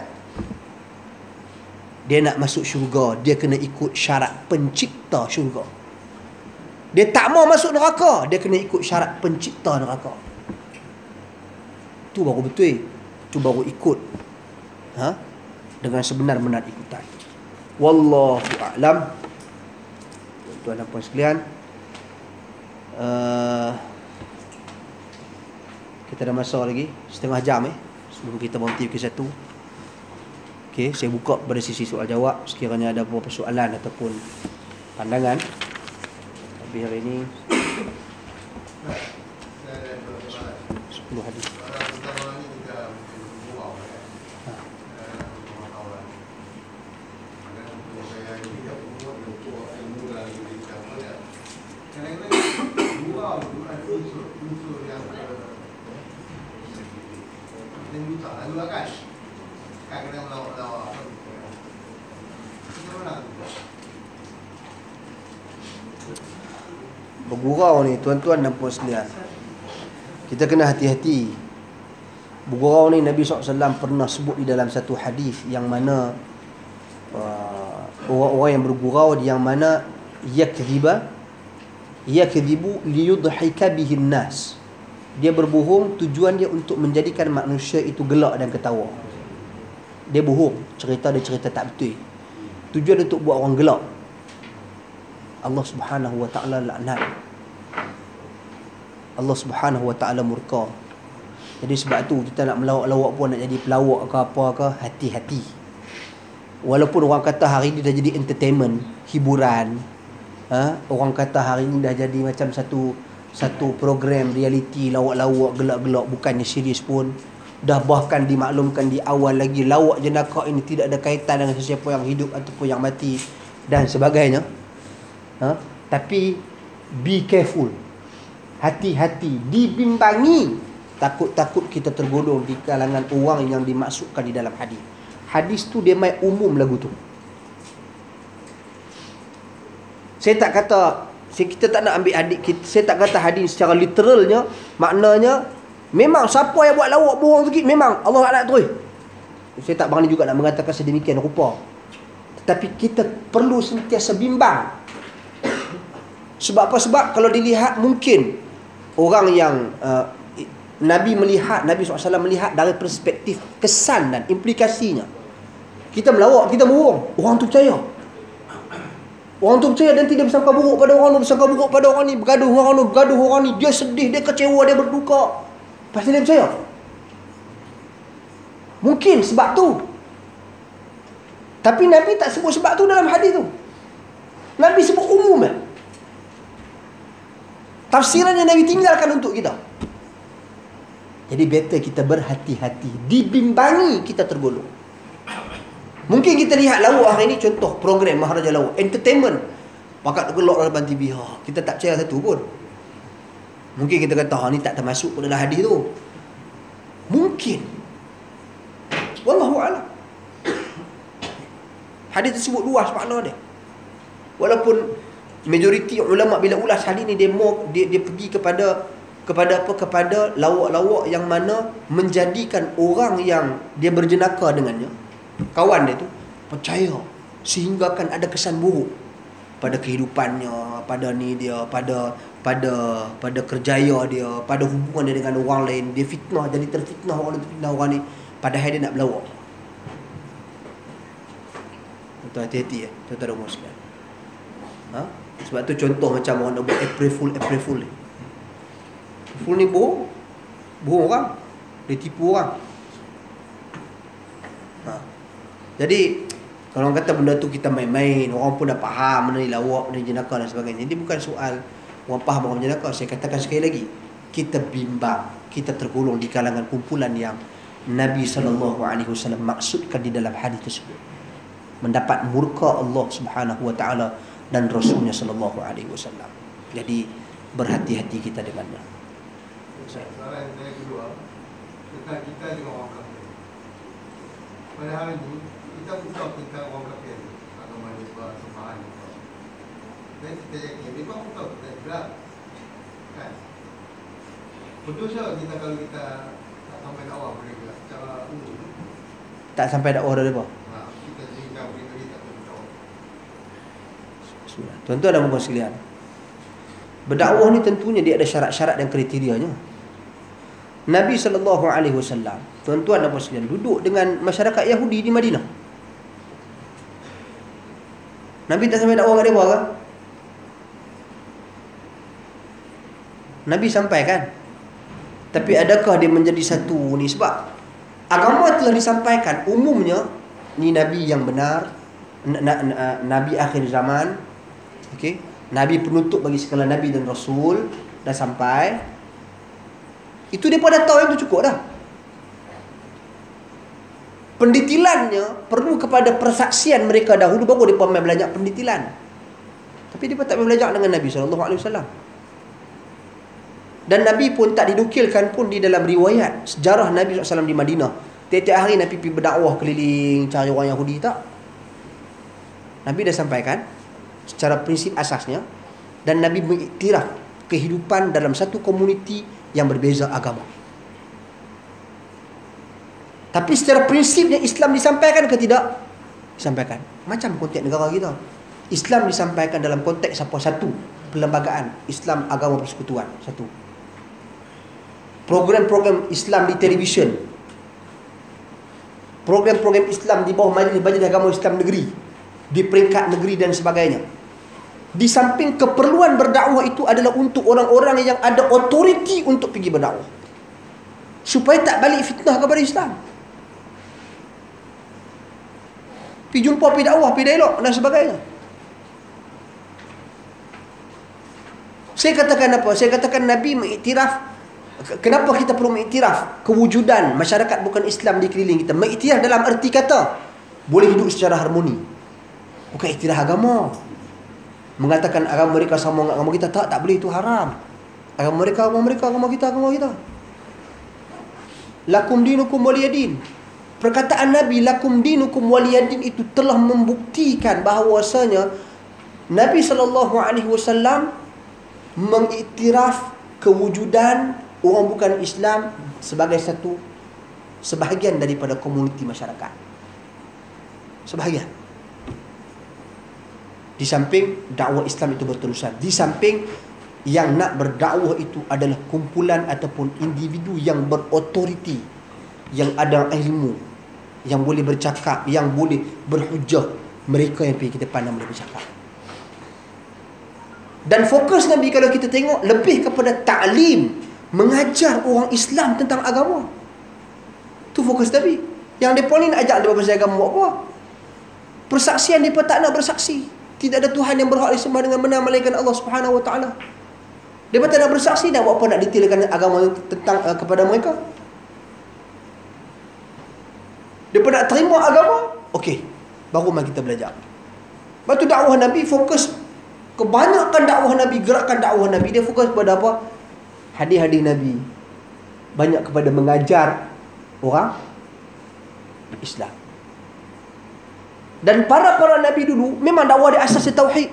A: Dia nak masuk syurga, dia kena ikut syarat pencipta syurga. Dia tak mau masuk neraka, dia kena ikut syarat pencipta neraka. Tu baru betul. Tu baru ikut. Ha? Dengan sebenar-benar ikutan. Wallahu a'lam. Tuan dan puan sekalian, uh, kita dah masa lagi setengah jam eh sebelum kita berhenti ke satu. Okey, saya buka pada sisi soal jawab sekiranya ada beberapa soalan ataupun pandangan. Tapi hari ini sepuluh hadis. Bergurau ni tuan-tuan dan puan sekalian, kita kena hati-hati. Bergurau ni Nabi sallallahu alaihi wasallam pernah sebut di dalam satu hadis yang mana uh, orang-orang yang bergurau yang mana yakdhiba yakdhibu liyudhika bihin nas. Dia berbohong, tujuan dia untuk menjadikan manusia itu gelak dan ketawa. Dia bohong, cerita dia cerita tak betul. Tujuan dia untuk buat orang gelak. Allah Subhanahu wa taala laknat. Allah Subhanahu wa taala murka. Jadi sebab tu kita nak melawak-lawak pun, nak jadi pelawak ke apa ke, hati-hati. Walaupun orang kata hari ni dah jadi entertainment, hiburan, ha? Orang kata hari ni dah jadi macam satu satu program reality, lawak-lawak, gelak-gelak, bukannya serius pun. Dah bahkan dimaklumkan di awal lagi, lawak jenaka ini tidak ada kaitan dengan sesiapa yang hidup ataupun yang mati dan sebagainya. Ha? Tapi be careful, hati-hati, dibimbangi, takut-takut kita tergolong di kalangan orang yang dimaksudkan di dalam hadis. Hadis tu dia main umum lagu tu. Saya tak kata, saya, kita tak nak ambil hadis, kita, saya tak kata hadis secara literalnya, maknanya memang siapa yang buat lawak bohong sikit memang Allah laknat terus. Saya tak berani juga nak mengatakan sedemikian rupa. Tetapi kita perlu sentiasa bimbang. Sebab apa? Sebab kalau dilihat mungkin orang yang uh, Nabi melihat, Nabi sallallahu alaihi wasallam melihat dari perspektif kesan dan implikasinya. Kita melawak, kita bohong, orang tu percaya. Orang tu percaya dan tidak bersangka buruk pada orang tu, bersangka buruk pada orang ni, bergaduh orang tu, bergaduh orang ni, dia sedih, dia kecewa, dia berduka. Pasti dia percaya. Mungkin sebab tu. Tapi Nabi tak sebut sebab tu dalam hadis tu. Nabi sebut umum kan. Tafsirannya Nabi tinggalkan untuk kita. Jadi better kita berhati-hati, dibimbangi kita tergolong. Mungkin kita lihat lawak hari ni, contoh program Maharaja Lawak, entertainment, pakat tergelak dalam T V, ha, kita tak percaya satu pun. Mungkin kita kata, ha, ni tak termasuk pada hadis tu. Mungkin. Wallahu a'lam. Hadis tersebut luas makna dia. Walaupun majoriti ulama bila ulas hadis ni, dia mau dia, dia pergi kepada kepada apa kepada lawak-lawak yang mana menjadikan orang yang dia berjenaka dengannya, kawan dia tu, percaya sehingga kan ada kesan buruk pada kehidupannya, pada ni dia, pada pada pada kerjaya dia, pada hubungan dia dengan orang lain. Dia fitnah, jadi terfitnah orang, terfitnah orang ni, padahal dia nak berlawak. Tuan hati-hati ya, tuan-tuan dan puan sekalian. Ha? Sebab tu contoh macam orang nak buat April Fool, April Fool ni. Fool ni bohong, bohong orang, dia tipu orang. Ha. Jadi kalau orang kata benda tu kita main-main, orang pun dah faham benda ni lawak, benda jenaka dan sebagainya. Jadi bukan soal orang faham orang jenaka. Saya katakan sekali lagi, kita bimbang, kita tergolong di kalangan kumpulan yang Nabi sallallahu alaihi wasallam maksudkan di dalam hadis tersebut, mendapat murka Allah Subhanahu wa taala dan Rasulnya sallallahu alaihi wasallam. Jadi berhati-hati kita dengannya.
B: Soalan yang kedua, tentang kita dengan orang kafir. Pada hari ini kita buka tentang orang kafir, agama mereka, sembahan mereka. Dan kita yakin mereka buka kita gelap, kan? Berdosa kita kalau kita tak sampai dakwah mereka secara umum.
A: Tak sampai dakwah dah apa?
B: Ha, kita sehingga mereka ni tak tahu.
A: Tuan-tuan dan puan sekalian, berdakwah ni tentunya dia ada syarat-syarat dan kriterianya. Nabi sallallahu alaihi wasallam, tuan-tuan dan puan sekalian, duduk dengan masyarakat Yahudi di Madinah. Nabi tak sampai dakwah kat mereka ke? Nabi sampaikan. Tapi adakah dia menjadi satu ni? Sebab agama telah disampaikan umumnya, ni Nabi yang benar, Nabi akhir zaman, okey, Nabi penutup bagi segala Nabi dan Rasul, dah sampai. Itu mereka dah tahu, yang itu cukup dah. Pendetilannya perlu kepada persaksian mereka dahulu, baru mereka main belajar pendetilan. Tapi mereka tak main belajar dengan Nabi sallallahu alaihi wasallam. Dan Nabi pun tak dinukilkan pun di dalam riwayat sejarah Nabi sallallahu alaihi wasallam di Madinah. Tiap-tiap hari Nabi pergi berdakwah keliling cari orang Yahudi, tak. Nabi dah sampaikan secara prinsip asasnya, dan Nabi mengiktiraf kehidupan dalam satu komuniti yang berbeza agama. Tapi secara prinsipnya Islam disampaikan ke tidak? Disampaikan. Macam konteks negara kita, Islam disampaikan dalam konteks apa? Satu, perlembagaan Islam agama persekutuan. Satu, program-program Islam di televisyen, program-program Islam di bawah majlis-majlis agama Islam negeri, di peringkat negeri dan sebagainya. Di samping keperluan berdakwah itu adalah untuk orang-orang yang ada autoriti untuk pergi berdakwah. supaya tak balik fitnah kepada Islam. Pergi jumpa, pergi dakwah, pergi dialog dan sebagainya. Saya katakan apa? Saya katakan Nabi mengiktiraf. Kenapa kita perlu mengiktiraf kewujudan masyarakat bukan Islam di keliling kita? Mengiktiraf dalam erti kata boleh hidup secara harmoni. Bukan iktiraf agama. Mengatakan agama mereka sama dengan agama kita. Tak, tak boleh, itu haram. Agama mereka, agama mereka, agama kita, agama kita. Lakum dinukum waliyadin. Perkataan Nabi lakum dinukum waliyadin itu telah membuktikan bahawasanya Nabi sallallahu alaihi wasallam mengiktiraf kewujudan orang bukan Islam sebagai satu sebahagian daripada komuniti masyarakat. Sebahagian. Di samping dakwah Islam itu berterusan, di samping yang nak berdakwah itu adalah kumpulan ataupun individu yang berotoriti, yang ada ilmu, yang boleh bercakap, yang boleh berhujah, mereka yang pergi ke depan dan boleh bercakap. Dan fokus Nabi kalau kita tengok lebih kepada ta'lim, mengajar orang Islam tentang agama. Tu fokus Nabi. Yang mereka ni nak ajak dia berpasal agama buat apa? Persaksian mereka tak nak bersaksi. Tidak ada Tuhan yang berhak disembah dengan benar melainkan Allah Subhanahu Wa Taala. Mereka tak nak bersaksi, nak buat apa, nak detailkan agama tentang uh, kepada mereka. Mereka nak terima agama, okey, baru mari kita belajar. Lepas tu dakwah Nabi fokus, kebanyakan dakwah Nabi, gerakan dakwah Nabi, dia fokus kepada apa? Hadis-hadis Nabi. Banyak kepada mengajar orang Islam. Dan para-para Nabi dulu, memang dakwah dia asas tauhid.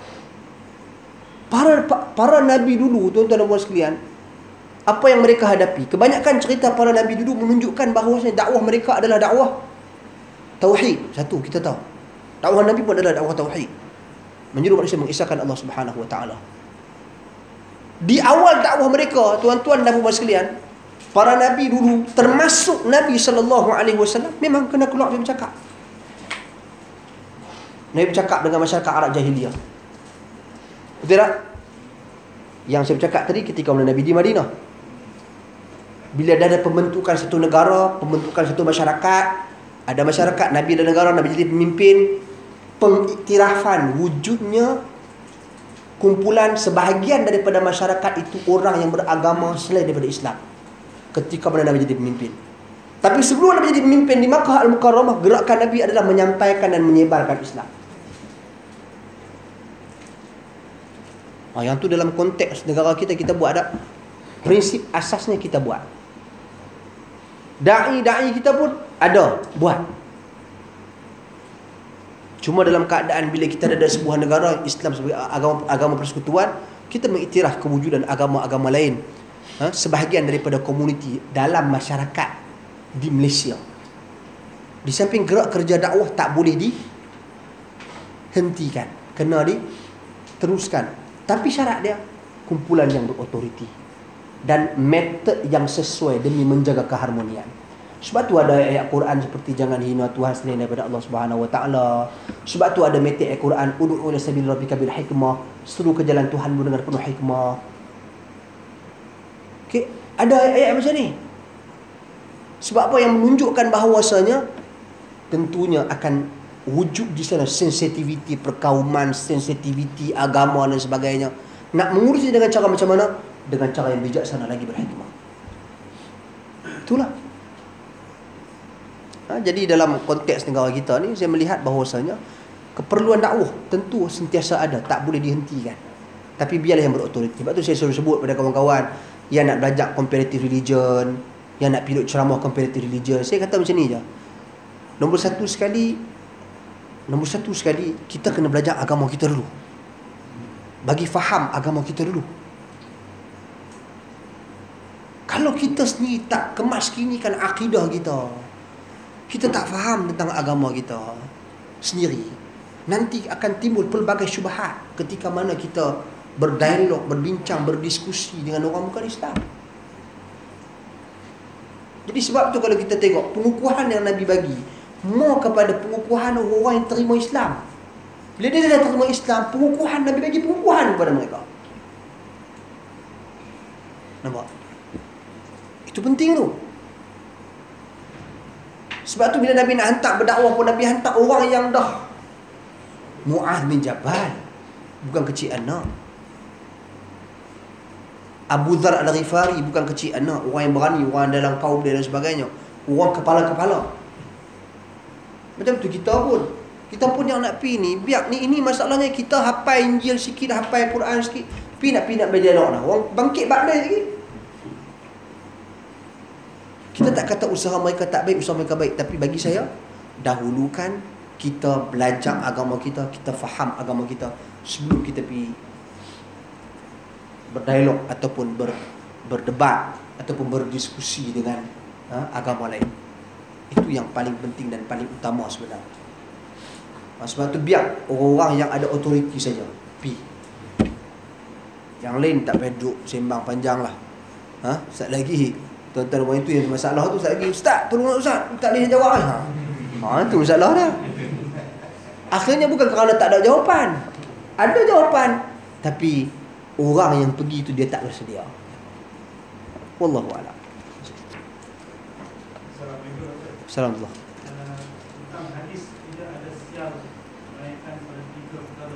A: Para para Nabi dulu, tuan-tuan dan puan sekalian, apa yang mereka hadapi, kebanyakan cerita para Nabi dulu menunjukkan bahawa dakwah mereka adalah dakwah tauhid. Satu, kita tahu, dakwah Nabi pun adalah dakwah tauhid, menyeru manusia mengisahkan Allah Subhanahu Wa Taala. Di awal dakwah mereka, tuan-tuan dan puan sekalian, para Nabi dulu, termasuk Nabi sallallahu alaihi wasallam, memang kena keluar dia bercakap. Nabi bercakap dengan masyarakat Arab jahiliyah. Betul tak? Yang saya bercakap tadi ketika Nabi di Madinah. Bila dah ada pembentukan satu negara, pembentukan satu masyarakat, ada masyarakat, Nabi ada negara, Nabi jadi pemimpin, pengiktirafan wujudnya kumpulan sebahagian daripada masyarakat itu orang yang beragama selain daripada Islam. Ketika mana Nabi jadi pemimpin. Tapi sebelum Nabi jadi pemimpin di Makkah Al-Mukarramah, gerakan Nabi adalah menyampaikan dan menyebarkan Islam. Ha, yang tu dalam konteks negara kita, kita buat ada prinsip asasnya kita buat. Da'i-da'i kita pun ada buat. Cuma dalam keadaan bila kita ada sebuah negara Islam sebagai agama agama persekutuan, kita mengiktiraf kewujudan agama-agama lain, ha, sebahagian daripada komuniti dalam masyarakat di Malaysia. Di samping gerak kerja dakwah tak boleh dihentikan, kena diteruskan. Tapi syarat dia kumpulan yang berotoriti dan metod yang sesuai demi menjaga keharmonian. Sebab tu ada ayat Quran seperti jangan hina Tuhan selain daripada Allah Subhanahu Wa Taala. Sebab tu ada metod ayat Quran ud'u ila sabil rabbika bil hikmah, seru ke jalan Tuhanmu dengan penuh hikmah. Okey, ada ayat-ayat macam ni. Sebab apa? Yang menunjukkan bahawasanya tentunya akan wujud di sana sensitiviti perkauman, sensitiviti agama dan sebagainya. Nak mengurusnya dengan cara macam mana? Dengan cara yang bijaksana lagi, berhikmah. Itulah. Ha, jadi dalam konteks negara kita ni, saya melihat bahawasanya keperluan dakwah tentu sentiasa ada, tak boleh dihentikan. Tapi biarlah yang berotoriti. Sebab tu saya selalu sebut pada kawan-kawan yang nak belajar comparative religion, yang nak pilot ceramah comparative religion, saya kata macam ni je. Nombor satu sekali, Nombor satu sekali, kita kena belajar agama kita dulu. Bagi faham agama kita dulu. Kalau kita sendiri tak kemaskinikan akidah kita, kita tak faham tentang agama kita sendiri, nanti akan timbul pelbagai syubhat ketika mana kita berdialog, berbincang, berdiskusi dengan orang bukan Islam. Jadi sebab tu kalau kita tengok pengukuhan yang Nabi bagi, more kepada pengukuhan orang yang terima Islam. Bila dia dah terima Islam, pengukuhan Nabi bagi pengukuhan kepada mereka. Nampak? Itu penting tu. Sebab tu bila Nabi nak hantar berdakwah pun, Nabi hantar orang yang dah Mu'adh bin Jabal, bukan kecil anak. Abu Dhar Al-Ghifari bukan kecil anak, orang yang berani, orang dalam kaum dia dan sebagainya, orang kepala-kepala. Macam tu kita pun, kita pun yang nak pi ni, biar ni ini masalahnya kita hafal Injil sikit, hafal Quran sikit, pi nak pi nak berdialog lah, orang bangkit bakdai sikit. Kita tak kata usaha mereka tak baik, usaha mereka baik, tapi bagi saya, dahulukan kita belajar agama kita, kita faham agama kita sebelum kita pergi berdialog ataupun ber, berdebat ataupun berdiskusi dengan ha, agama lain. Itu yang paling penting dan paling utama sebenarnya. Ha, sebab tu biar orang-orang yang ada autoriti saja pi. Yang lain tak payah duduk sembang panjang lah. Ha, sekejap lagi tuan-tuan orang itu yang masalah tu, sekejap lagi, Ustaz tolong Ustaz, tak boleh jawab kan. Ha, tu masalah dah. Akhirnya bukan kerana tak ada jawapan, ada jawapan, tapi orang yang pergi tu dia tak bersedia. Wallahu a'lam. Assalamualaikum.
C: Tentang hadis tidak ada sial melainkan pada tiga perkara.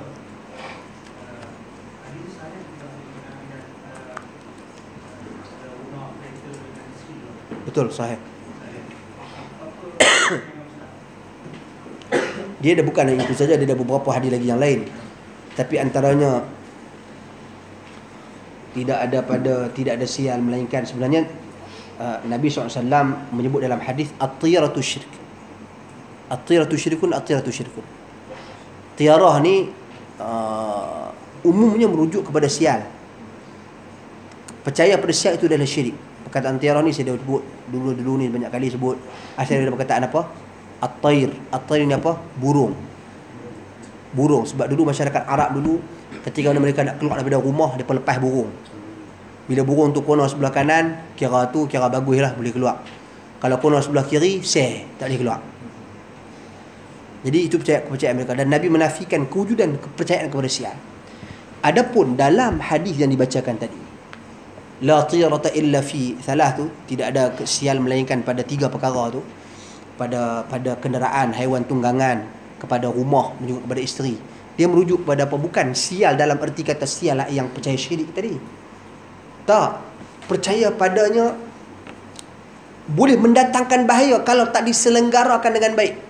C: Hadis saya tidak dengan rumah kereta dengan isteri.
A: Betul, sahih. Dia dah bukan itu saja, dia ada beberapa hadis lagi yang lain. Tapi antaranya tidak ada pada tidak ada sial melainkan sebenarnya uh, Nabi sallallahu alaihi wasallam menyebut dalam hadis at-tiyaratu syirk. At-tiyaratu syirkun, at-tiyaratu syirkun. Tiarah ni uh, umumnya merujuk kepada sial. Percaya pada sial itu adalah syirik. Perkataan tiarah ni saya dah sebut dulu-dulu ni banyak kali sebut. Asal daripada perkataan apa? At-tayr. At-tayr ni apa? Burung. Burung. Sebab dulu masyarakat Arab dulu, ketika mereka nak keluar daripada rumah, mereka lepas burung. Bila burung tu kono sebelah kanan, kira tu kira bagus lah, boleh keluar. Kalau kono sebelah kiri, seh, tak boleh keluar. Jadi itu percaya kepercayaan mereka. Dan Nabi menafikan kewujudan kepercayaan kepada sial. Adapun dalam hadis yang dibacakan tadi, la tiyarata illa fi salah tu, tidak ada sial melainkan pada tiga perkara tu. Pada pada kenderaan, haiwan tunggangan, kepada rumah, juga kepada isteri. Dia merujuk pada apa? Bukan sial dalam erti kata sial yang percaya syirik tadi. Tak. Percaya padanya boleh mendatangkan bahaya kalau tak diselenggarakan dengan baik.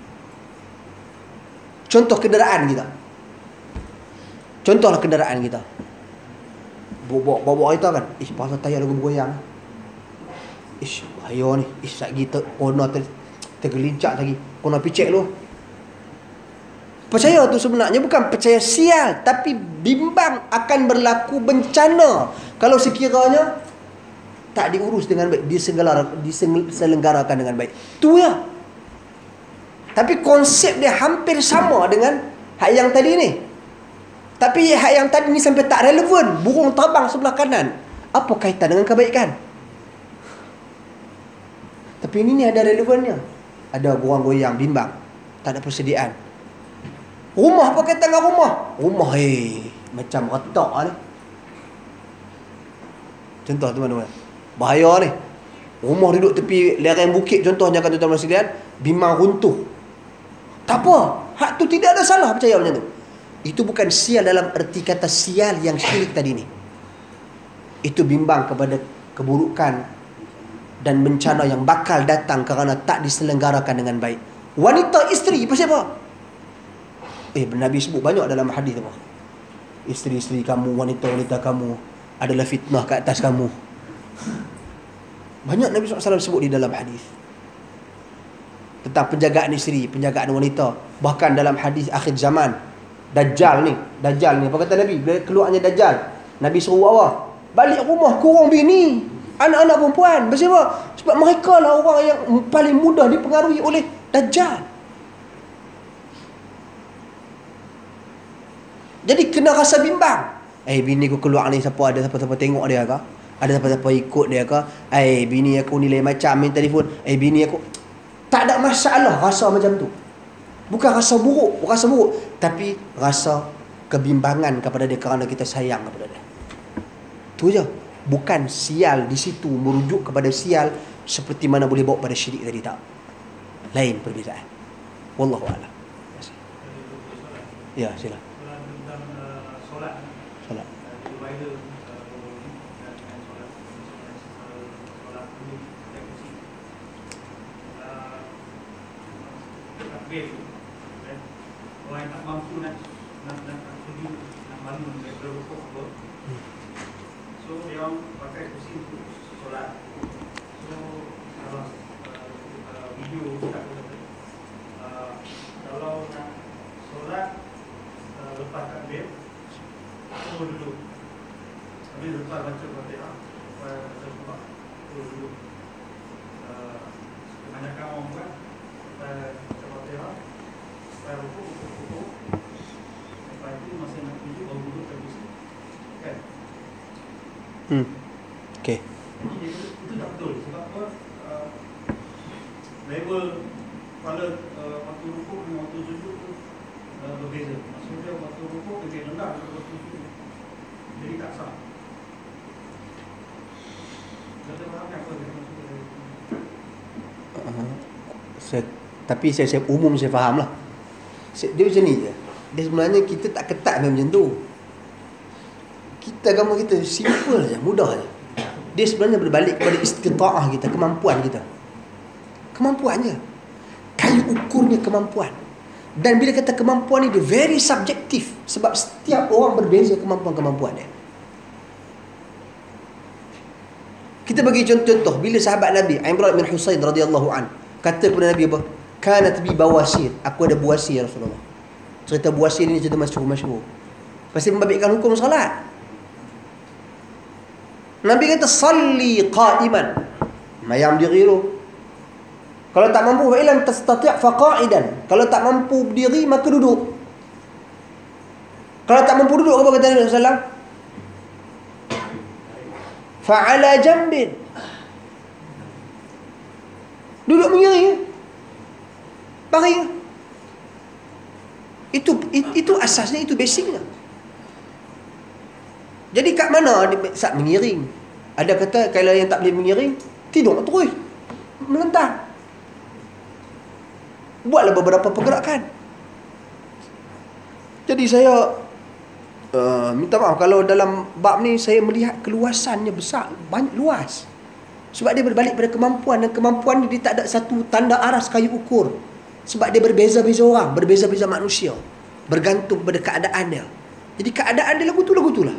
A: Contoh kenderaan kita. Contohlah kenderaan kita. Bawa-bawa kita kan, ish, pasal tayar lagu bergoyang. Ish, bahaya ni. Ish, lagi ter, kona ter, tergelincak lagi. Kona picek lu. Percaya tu sebenarnya bukan percaya sial, tapi bimbang akan berlaku bencana kalau sekiranya tak diurus dengan baik, diselenggarakan dengan baik. Tu ya. Tapi konsep dia hampir sama dengan hak yang tadi ni. Tapi hak yang tadi ni sampai tak relevan. Burung terbang sebelah kanan, apa kaitan dengan kebaikan? Tapi ini ni ada relevannya. Ada burung goyang, bimbang, tak ada persediaan. Rumah apa kaitan dengan rumah? Rumah eh macam retak ni. Contoh teman-teman, bahaya ni. Rumah duduk tepi lereng bukit contohnya kan tuan-tuan sekalian, bimbang runtuh. Tak apa, hak tu tidak ada salah percaya macam tu. Itu bukan sial dalam erti kata sial yang syirik tadi ni. Itu bimbang kepada keburukan dan bencana yang bakal datang kerana tak diselenggarakan dengan baik. Wanita isteri pasal apa? Eh, Nabi sebut banyak dalam hadis apa? Isteri-isteri kamu, wanita-wanita kamu adalah fitnah ke atas kamu. Banyak Nabi sallallahu alaihi wasallam sebut di dalam hadis tentang penjagaan isteri, penjagaan wanita. Bahkan dalam hadis akhir zaman, Dajjal ni, Dajjal ni apa kata Nabi? Bila keluarnya Dajjal, Nabi suruh awak balik rumah kurung bini, anak-anak perempuan. Sebab apa? Sebab mereka lah orang yang paling mudah dipengaruhi oleh Dajjal. Jadi kena rasa bimbang. Eh, bini aku keluar ni, siapa ada siapa-siapa tengok dia ke? Ada siapa-siapa ikut dia ke? Eh, bini aku ni lain macam, main telefon. Eh, bini aku. Tak ada masalah rasa macam tu. Bukan rasa buruk, bukan rasa buruk, tapi rasa kebimbangan kepada dia kerana kita sayang kepada dia. Tu je. Bukan sial di situ merujuk kepada sial seperti mana boleh bawa pada syirik tadi, tak. Lain perbezaan. Wallahu a'lam. Terima kasih. Ya, sila.
C: Soalan tentang uh, solat.
A: Solat.
C: Uh, Di Bible uh, dan solat solat ini dan kursi. Uh, takbir tu, kan? Orang yang tak mampu nak nak nak nak sujud, nak bangun daripada rukuk apa. So dia orang pakai kursi untuk solat. So kalau uh, video ustaz tu kata, uh, kalau nak solat uh, lepas takbir, terus duduk. Habis lepas baca Fatihah, lepas baca Quran, terus duduk. Uh, kebanyakan orang buat lepas baca Fatihah, lepas rukuk, rukuk, rukuk. Lepas itu masa nak sujud baru duduk ke kursi. Kan?
A: Hmm. Okey.
C: Jadi dia kata, itu tak betul. Sebab apa? Uh, level kepala uh, waktu rukuk dengan waktu sujud tu uh, berbeza. Maksudnya waktu rukuk lebih rendah daripada waktu sujud. Jadi tak sah. Kita faham apa yang maksudnya?
A: Uh, saya, tapi saya, saya umum saya faham lah. Saya, dia macam ni je. Dia sebenarnya kita tak ketat macam tu. Kita agama kita simple je, mudah je. Dia sebenarnya berbalik kepada istita'ah kita, kemampuan kita. Kemampuan je. Kayu ukurnya kemampuan. Dan bila kata kemampuan ni dia very subjektif. Sebab setiap orang berbeza kemampuan-kemampuan dia. Kita bagi contoh-contoh. Bila sahabat Nabi Imran bin Husain radhiyallahu an kata kepada Nabi apa? Kanat bi bawasir. Aku ada buasir Rasulullah. Cerita buasir ni cerita masyhur-masyhur. Pasti membabitkan hukum salat. Nabi kata salli qa'iman. Mayam diri tu. Kalau tak mampu fa ilam tastati' fa qa'idan. Kalau tak mampu berdiri maka duduk. Kalau tak mampu duduk apa kata Nabi sallallahu alaihi wasallam? Fa ala jambin. Duduk mengiring. Baring. Itu itu asasnya, itu basicnya. Jadi kat mana saat mengiring? Ada kata kalau yang tak boleh mengiring, tidur terus. Melentang. Buatlah beberapa pergerakan. Jadi saya uh, minta maaf kalau dalam bab ni saya melihat keluasannya besar, banyak luas. Sebab dia berbalik pada kemampuan, dan kemampuan ni dia tak ada satu tanda aras kayu ukur. Sebab dia berbeza-beza orang, berbeza-beza manusia. Bergantung pada keadaan dia. Jadi keadaan dia lagu tu, lagu tu lah.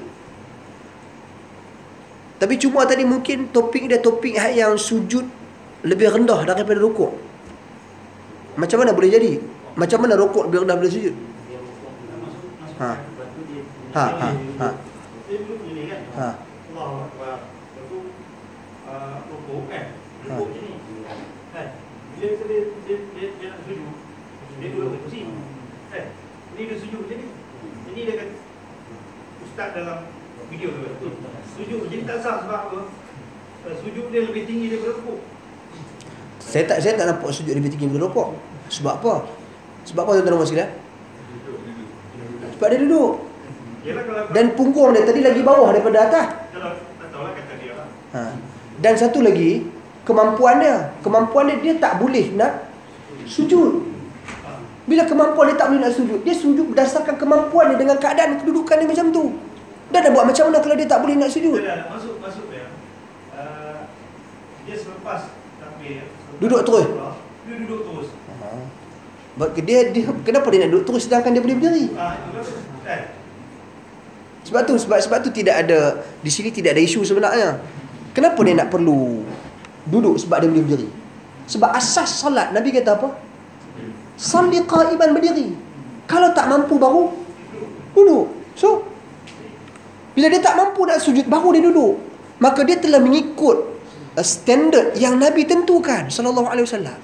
A: Tapi cuma tadi mungkin topik dia topik yang sujud lebih rendah daripada rukuk. Macam mana boleh jadi? Macam mana rukuk lebih rendah daripada sujud? Ha. Ha, ha, ha.
C: Dia duduk ni kan?
A: Ha.
C: Allahu Akbar. Lepas tu uh, rukuk kan? Rukuk je ni. Kan? Bila dia, dia, dia, dia, dia nak sujud, dia duduk kat kursi. Kan? Ini dia sujud je ni. Ini dia kata ustaz dalam video tu. Sujud jadi tak sah sebab apa? Sujud dia lebih tinggi daripada rukuk.
A: Saya tak saya tak nampak sujud lebih tinggi daripada rukuk. Sebab apa? Sebab apa tuan-tuan dan puan sekalian? Sebab dia duduk.
C: Yalah kalau
A: Dan punggung dia tadi lagi bawah daripada atas.
C: kalau tak tahulah kata dia lah.
A: Ha. Dan satu lagi, kemampuan dia. Kemampuan dia, dia tak boleh nak sujud. Bila kemampuan dia tak boleh nak sujud, dia sujud berdasarkan kemampuan dia dengan keadaan kedudukan dia macam tu. Dan dah buat macam mana kalau dia tak boleh nak sujud?
C: Tidak, masuk masuk dia. Uh, dia selepas takbir, selepas
A: Duduk terus?
C: Dia duduk terus.
A: Ha. Sebab dia, dia kenapa dia nak duduk terus sedangkan dia boleh berdiri?
C: Ah, itu kan.
A: Sebab tu sebab sebab tu tidak ada di sini tidak ada isu sebenarnya. Kenapa dia nak perlu duduk sebab dia boleh berdiri? Sebab asas solat Nabi kata apa? Salli qa'iman, berdiri. Kalau tak mampu baru duduk. So bila dia tak mampu nak sujud baru dia duduk. Maka dia telah mengikut standard yang Nabi tentukan sallallahu alaihi wasallam.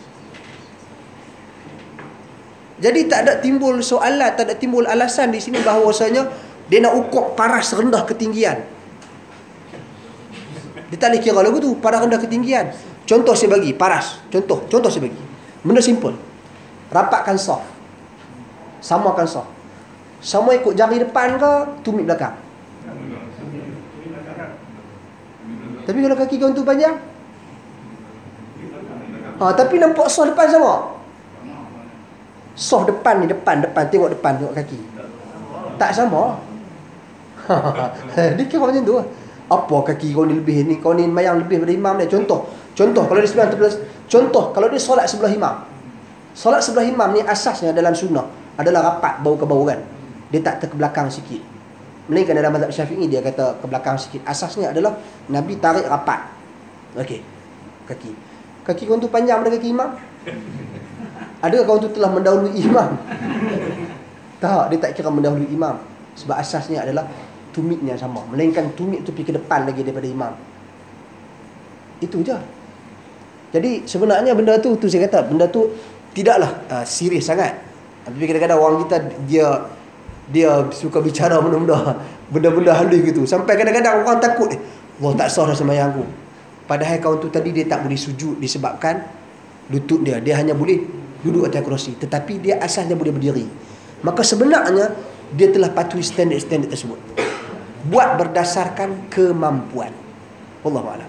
A: Jadi tak ada timbul soalan, tak ada timbul alasan di sini bahawasanya dia nak ukur paras rendah ketinggian. Dia tak boleh kira lagu tu, paras rendah ketinggian. Contoh saya bagi, paras. Contoh, contoh saya bagi. Benda simple. Rapatkan saf. Samakan saf. Sama ikut jari depan ke, tumit belakang. Tapi kalau kaki kau tu panjang, ha, tapi nampak saf depan sama. Soft depan ni, depan, depan. Tengok depan, tengok kaki. Tak sama. Dia kira macam tu lah. Apa kaki kau ni lebih ni, kau ni mayang lebih daripada imam ni. Contoh, contoh kalau dia sembilan terbelas, contoh kalau dia solat sebelah imam. Solat sebelah imam ni asasnya dalam sunnah adalah rapat bau ke bau kan. Dia tak ter ke belakang sikit. Melainkan dalam mazhab Syafi'i dia kata ke belakang sikit. Asasnya adalah Nabi tarik rapat. Okey. Kaki. Kaki kau tu panjang daripada kaki imam? Adakah kau tu telah mendahului imam? Tak, dia tak kira mendahului imam. Sebab asasnya adalah tumitnya sama. Melainkan tumit tu pergi ke depan lagi daripada imam. Itu je. Jadi sebenarnya benda tu, tu saya kata, benda tu tidaklah uh, serius sangat. Tapi kadang-kadang orang kita dia dia suka bicara benda-benda benda-benda halus gitu. Sampai kadang-kadang orang takut, eh, Allah tak sah dah sembahyang aku. Padahal kawan tu tadi dia tak boleh sujud disebabkan lutut dia. Dia hanya boleh duduk atas kerusi. Tetapi dia asalnya boleh berdiri. Maka sebenarnya dia telah patuhi standard-standard tersebut. Buat berdasarkan kemampuan. Wallahu a'lam.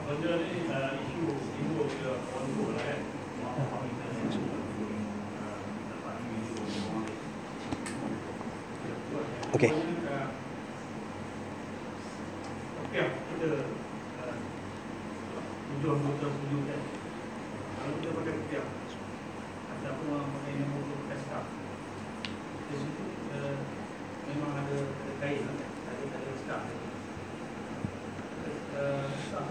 A: Okey.
C: Okey, kita tujuh anggota tujuh kan. Kalau kita pakai ketiak, ataupun orang pakai yang motor pakai staff, di situ uh, memang ada, ada kain, ada ada staff. Uh, staff.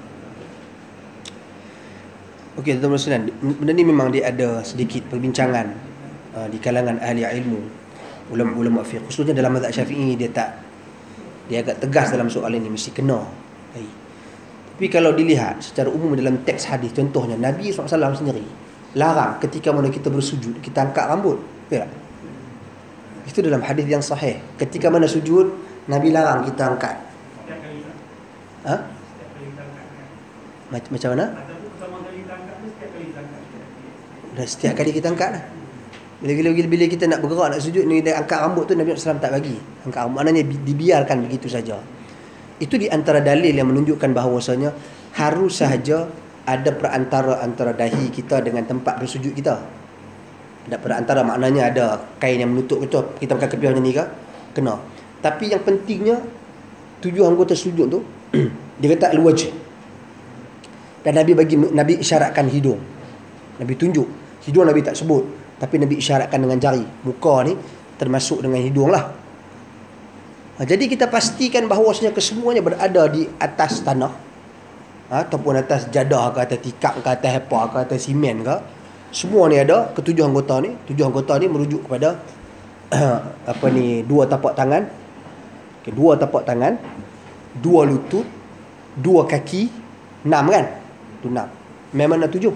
A: Okey, tuan-tuan sekalian, benda ni memang dia ada sedikit perbincangan uh, di kalangan ahli ilmu, ulama-ulama fiqh, khususnya dalam mazhab Syafi'i. Dia tak dia agak tegas dalam soal ini, mesti kena. Hai. Tapi kalau dilihat secara umum dalam teks hadis, contohnya Nabi sallallahu alaihi wasallam sendiri larang ketika mana kita bersujud kita angkat rambut, betul tak? Itu dalam hadis yang sahih. Ketika mana sujud Nabi larang kita angkat.
C: Setiap kali tak?
A: Ha?
C: Setiap kali kita angkat kan?
A: Mac- macam mana?
C: Ataupun pertama kali kita angkat tu setiap kali kita angkat.
A: Dah setiap kali kita angkat lah. Bila, bila, bila kita nak bergerak, nak sujud ni, dia angkat rambut tu Nabi sallallahu alaihi wasallam tak bagi. Angkat rambut maknanya dibiarkan begitu saja. Itu di antara dalil yang menunjukkan bahawasanya harus sahaja ada perantara antara dahi kita dengan tempat bersujud kita. Ada perantara, maknanya ada kain yang menutup kita, kita pakai kepiah macam ni ke? Kena. Tapi yang pentingnya tujuh anggota sujud tu dia kata al-wajh. Dan Nabi bagi Nabi isyaratkan hidung. Nabi tunjuk. Hidung Nabi tak sebut, tapi Nabi isyaratkan dengan jari. Muka ni termasuk dengan hidung lah. Ha, jadi kita pastikan bahawasanya kesemuanya berada di atas tanah, ha, ataupun atas jadah ke, atas tikap ke, atas apa ke, atas simen ke. Semua ni ada, ketujuh anggota ni. Tujuh anggota ni merujuk kepada apa ni, dua tapak tangan, okay, dua tapak tangan, dua lutut, dua kaki, enam kan? Itu enam. Memang mana tujuh?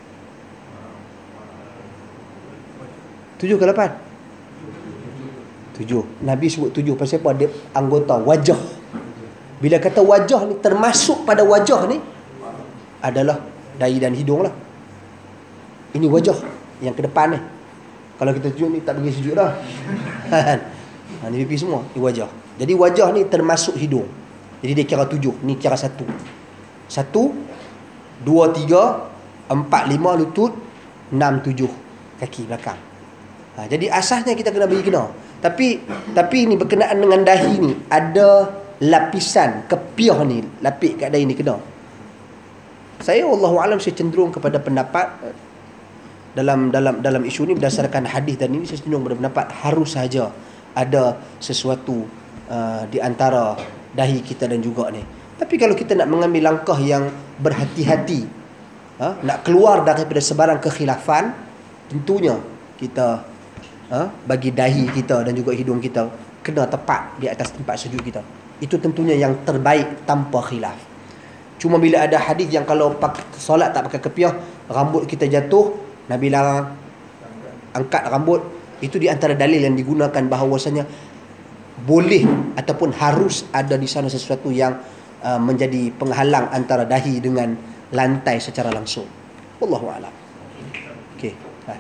A: Tujuh ke lapan? Tujuh. Nabi sebut tujuh pasal apa? Dia anggota wajah. Bila kata wajah ni, termasuk pada wajah ni adalah dahi dan hidung lah. Ini wajah yang ke depan ni. Kalau kita tunjuk ni tak pergi sujud dah. Ha, ni pipi semua, ni wajah. Jadi wajah ni termasuk hidung. Jadi dia kira tujuh, ni kira satu. Satu, dua, tiga, empat, lima lutut, enam, tujuh kaki belakang. Ha, jadi asasnya kita kena bagi kena. Tapi tapi ni berkenaan dengan dahi ni, ada lapisan kepiah ni, lapik kat dahi ni kena. Saya wallahu alam saya cenderung kepada pendapat dalam dalam dalam isu ni berdasarkan hadis dan ini, saya cenderung pada pendapat harus saja ada sesuatu uh, di antara dahi kita dan juga ni. Tapi kalau kita nak mengambil langkah yang berhati-hati, ha, nak keluar daripada sebarang kekhilafan, tentunya kita ha, bagi dahi kita dan juga hidung kita kena tepat di atas tempat sujud kita. Itu tentunya yang terbaik tanpa khilaf. Cuma bila ada hadis yang kalau pakai, solat tak pakai kepiah, rambut kita jatuh, Nabi larang angkat rambut. Itu di antara dalil yang digunakan bahawasanya boleh ataupun harus ada di sana sesuatu yang uh, menjadi penghalang antara dahi dengan lantai secara langsung. Wallahu a'lam. Okey. Ha.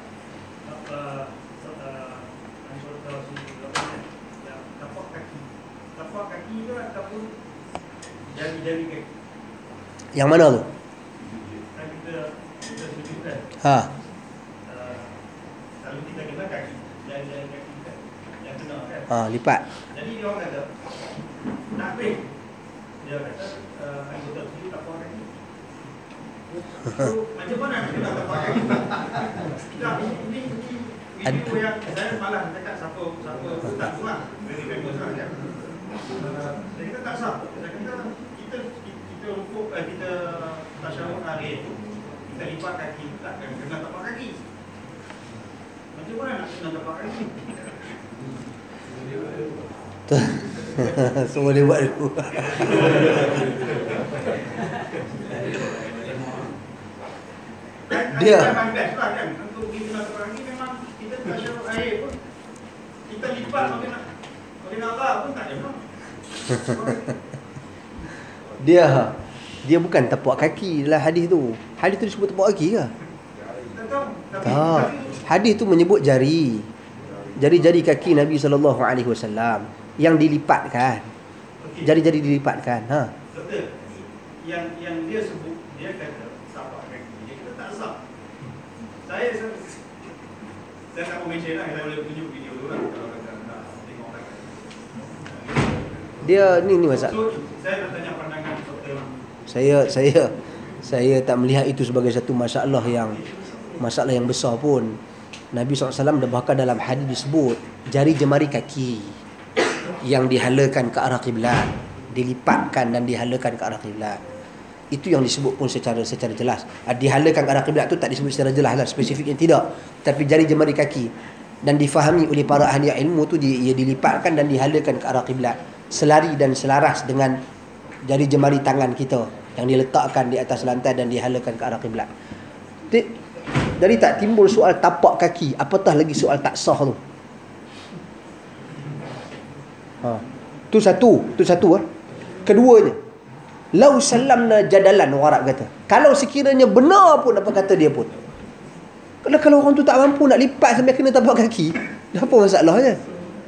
C: Tapak kaki. Tapak kaki ke ataupun jari-jari kaki?
A: Yang mana tu?
C: Kan kita kita sujud kan.
A: Ha.
C: Uh, Kalau kita kena kaki
A: Ha, lipat.
C: Jadi dia orang kata, nak weh. Dia kata, uh, anggota tu tak tapak kaki. So, macam mana kita nak tapak kaki? Tak, ini video yang saya malah cakap siapa siapa tak kurang. Very famous lah kan. Saya kata tak sah. Saya kata kita kita rukuk, eh, kita tasyahud hari itu, kita lipat kaki, takkan kena tapak kaki. Macam mana nak kena tapak kaki?
A: Semua dia buat dulu. Dia
C: memang best lah kan. Untuk kita nak tapak kaki memang kita tasyahud air pun kita lipat makin nak makin nak Allah pun tak ada.
A: dia dia bukan tapak kaki dalam hadis tu. Hadis tu disebut tapak kaki ke?
C: Tak tahu. Tapi,
A: Tak.
C: tapi
A: Hadis tu menyebut jari. Jari-jari kaki Nabi sallallahu alaihi wasallam yang dilipatkan.
C: okey.
A: Jari-jari dilipatkan. Ha.
C: Betul. Yang yang dia sebut, dia kata tapak kaki. Dia kata tak sah. Saya saya, saya tak mau mention lah. Saya boleh tunjuk video tu lah. Kalau kata nak tengok orang.
A: Dia ni ni masak.
C: So, saya nak tanya pandangan doktor.
A: Saya saya saya tak melihat itu sebagai satu masalah yang masalah yang besar pun. Nabi sallallahu alaihi wasallam bahkan dalam hadis disebut jari jemari kaki yang dihalakan ke arah kiblat, dilipatkan dan dihalakan ke arah kiblat. Itu yang disebut pun secara secara jelas. Dihalakan ke arah kiblat tu tak disebut secara jelas lah, spesifiknya tidak. Tapi jari jemari kaki dan difahami oleh para ahli ilmu tu dia, ia dilipatkan dan dihalakan ke arah kiblat, selari dan selaras dengan jari jemari tangan kita yang diletakkan di atas lantai dan dihalakan ke arah kiblat. Jadi tak timbul soal tapak kaki, apatah lagi soal tak sah tu. Ha. Tu satu, tu satu ah. Keduanya, lau salamna jadalan, orang Arab kata. Kalau sekiranya benar pun apa kata dia pun. Kalau kalau orang tu tak mampu nak lipat sampai kena tapak kaki, apa masalahnya?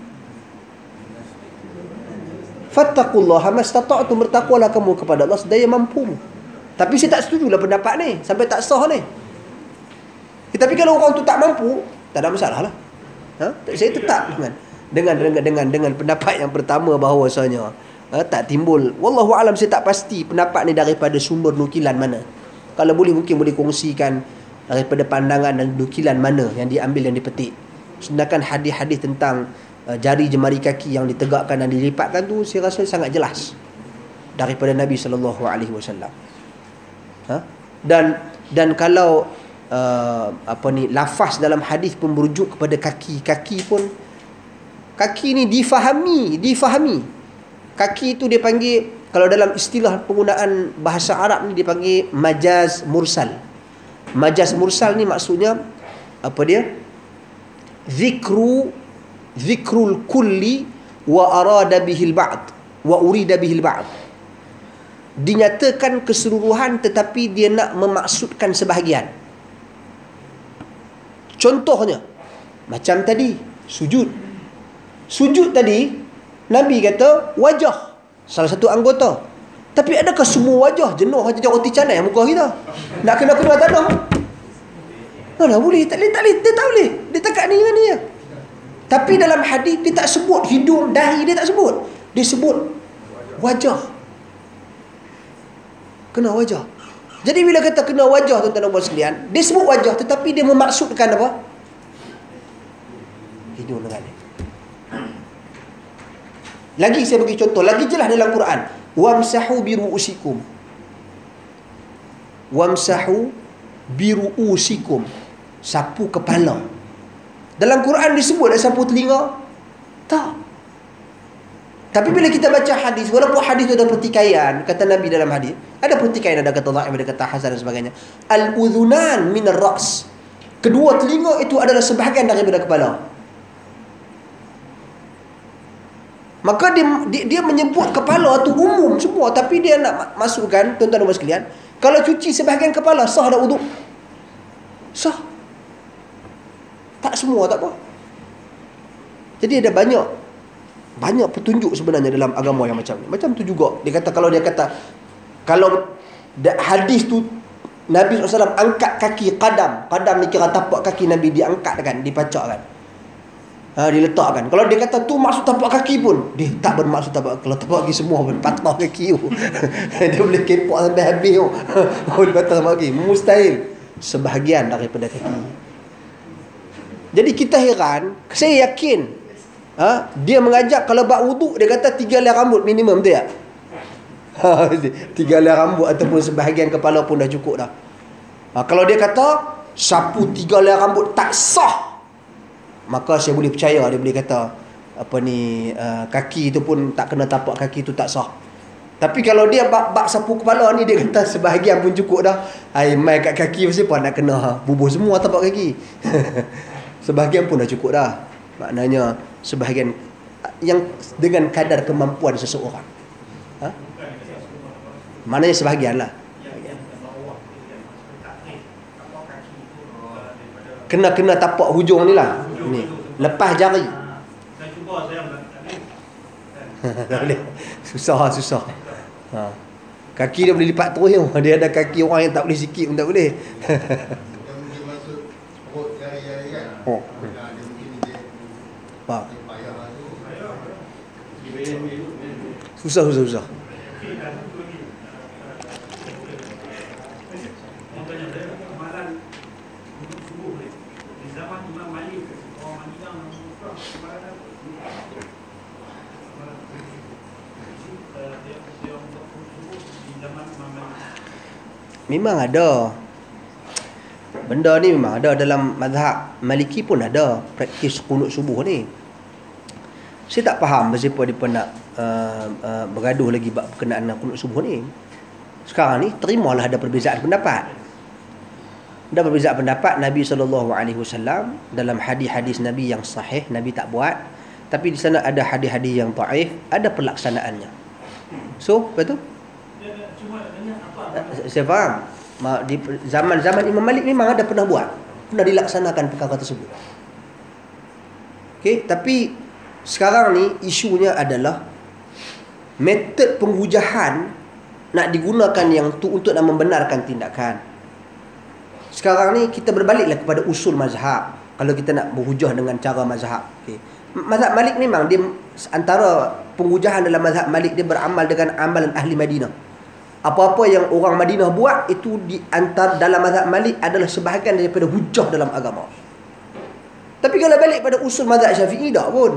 A: Fattaqullaha mastata'tum, bertakwalah kamu kepada Allah sedaya mampu. Tapi saya tak setujulah pendapat ni sampai tak sah ni. Eh, tapi kalau orang tu tak mampu, tak ada masalah lah. Ha? Saya tetap dengan dengan dengan dengan, dengan pendapat yang pertama bahawasanya ha, tak timbul. Wallahu alam, saya tak pasti pendapat ni daripada sumber nukilan mana. Kalau boleh mungkin boleh kongsikan daripada pandangan dan nukilan mana yang diambil dan dipetik. Sedangkan hadis-hadis tentang uh, jari jemari kaki yang ditegakkan dan dilipatkan tu saya rasa sangat jelas daripada Nabi sallallahu alaihi wasallam. Ha? Dan dan kalau Uh, apa ni lafaz dalam hadis pun merujuk kepada kaki. Kaki pun kaki ni difahami, difahami. Kaki itu dia panggil, kalau dalam istilah penggunaan bahasa Arab ni dia panggil majaz mursal. Majaz mursal ni maksudnya apa dia? Zikru zikrul kulli wa arada bihil ba'd wa urida bihil ba'd. Dinyatakan keseluruhan tetapi dia nak memaksudkan sebahagian. Contohnya macam tadi sujud. Sujud tadi Nabi kata wajah salah satu anggota. Tapi adakah semua wajah jenuh macam roti canai muka kita? Nak kena kedua tanah? Mana boleh? Tak boleh, tak boleh. Dia tak boleh. Dia takat ni dengan dia. Tapi dalam hadis dia tak sebut hidung, dahi dia tak sebut. Dia sebut wajah. Kena wajah. Jadi bila kata kena wajah tuan-tuan dan puan sekalian, dia sebut wajah tetapi dia memaksudkan apa? Hidung dengan dia. Lagi saya bagi contoh, lagi jelas dalam Quran. Wamsahu biru'usikum. Wamsahu biru'usikum. Sapu kepala. Dalam Quran disebut ada sapu telinga? Tak. Tapi bila kita baca hadis, walaupun hadis itu ada pertikaian, kata Nabi dalam hadis, ada pertikaian, ada kata dhaif, ada kata hasan dan sebagainya. Al-udhunan min ar-ra's. Kedua telinga itu adalah sebahagian daripada kepala. Maka dia, dia, dia menyebut kepala tu umum semua, tapi dia nak masukkan tuan-tuan dan puan sekalian, kalau cuci sebahagian kepala sah dah wuduk? Sah. Tak semua, tak apa. Jadi ada banyak banyak petunjuk sebenarnya dalam agama yang macam ni. Macam tu juga. Dia kata kalau dia kata kalau hadis tu Nabi sallallahu alaihi wasallam angkat kaki qadam. Qadam ni kira tapak kaki Nabi diangkat kan, dipacak kan. Ha, dia letakkan. Kalau dia kata tu maksud tapak kaki pun, dia tak bermaksud tapak. Kalau tapak kaki semua pun patah kaki tu. Dia boleh kepok sampai habis tu. Oh, dia patah tapak kaki. Mustahil. Sebahagian daripada kaki. Jadi kita heran, saya yakin ha, dia mengajak kalau bak wuduk, dia kata tiga helai rambut minimum, betul tak? Ha, tiga helai rambut ataupun sebahagian kepala pun dah cukup dah. Ha, kalau dia kata sapu tiga helai rambut tak sah, maka saya boleh percaya dia boleh kata apa ni uh, kaki tu pun tak kena tapak kaki tu tak sah. Tapi kalau dia bak, bak sapu kepala ni, dia kata sebahagian pun cukup dah. Ai mai kat kaki mesti pun nak kena ha, bubuh semua tapak kaki. Sebahagian pun dah cukup dah. Maknanya sebahagian yang dengan kadar kemampuan seseorang. Ha? Maknanya sebahagian lah. Kena-kena tapak hujung ni lah. Ni. Lepas jari.
C: Saya cuba saya
A: Tak boleh. Susah, susah. Ha. Kaki dia boleh lipat terus. Dia ada kaki orang yang tak boleh sikit pun tak boleh.
B: Dia mungkin masuk perut jari-jari kan.
A: Oh.
B: Nah, dia mungkin dia
A: Faham?
B: dia payah lah tu.
A: Susah, susah, susah.
C: Contohnya saya amalan untuk subuh ni. Di zaman Imam Malik, orang Madinah amalan
A: Memang ada. Benda ni memang ada dalam mazhab Maliki pun ada praktis qunut subuh ni. Saya tak faham kenapa dia nak uh, uh, bergaduh lagi bab berkenaan dengan qunut subuh ni. Sekarang ni terimalah ada perbezaan pendapat. Ada perbezaan pendapat. Nabi sallallahu alaihi wasallam dalam hadis-hadis Nabi yang sahih Nabi tak buat, tapi di sana ada hadis-hadis yang dhaif, ada pelaksanaannya. So, betul? Saya faham. Di zaman-zaman Imam Malik memang ada pernah buat, pernah dilaksanakan perkara tersebut. Okey, tapi sekarang ni isunya adalah metod penghujahan nak digunakan yang tu untuk nak membenarkan tindakan. Sekarang ni kita berbaliklah kepada usul mazhab. Kalau kita nak berhujah dengan cara mazhab, okey. Mazhab Malik memang dia antara penghujahan dalam mazhab Malik, dia beramal dengan amalan ahli Madinah. Apa-apa yang orang Madinah buat itu di antara dalam mazhab Malik adalah sebahagian daripada hujah dalam agama. Tapi kalau balik pada usul mazhab Syafi'i, tak pun.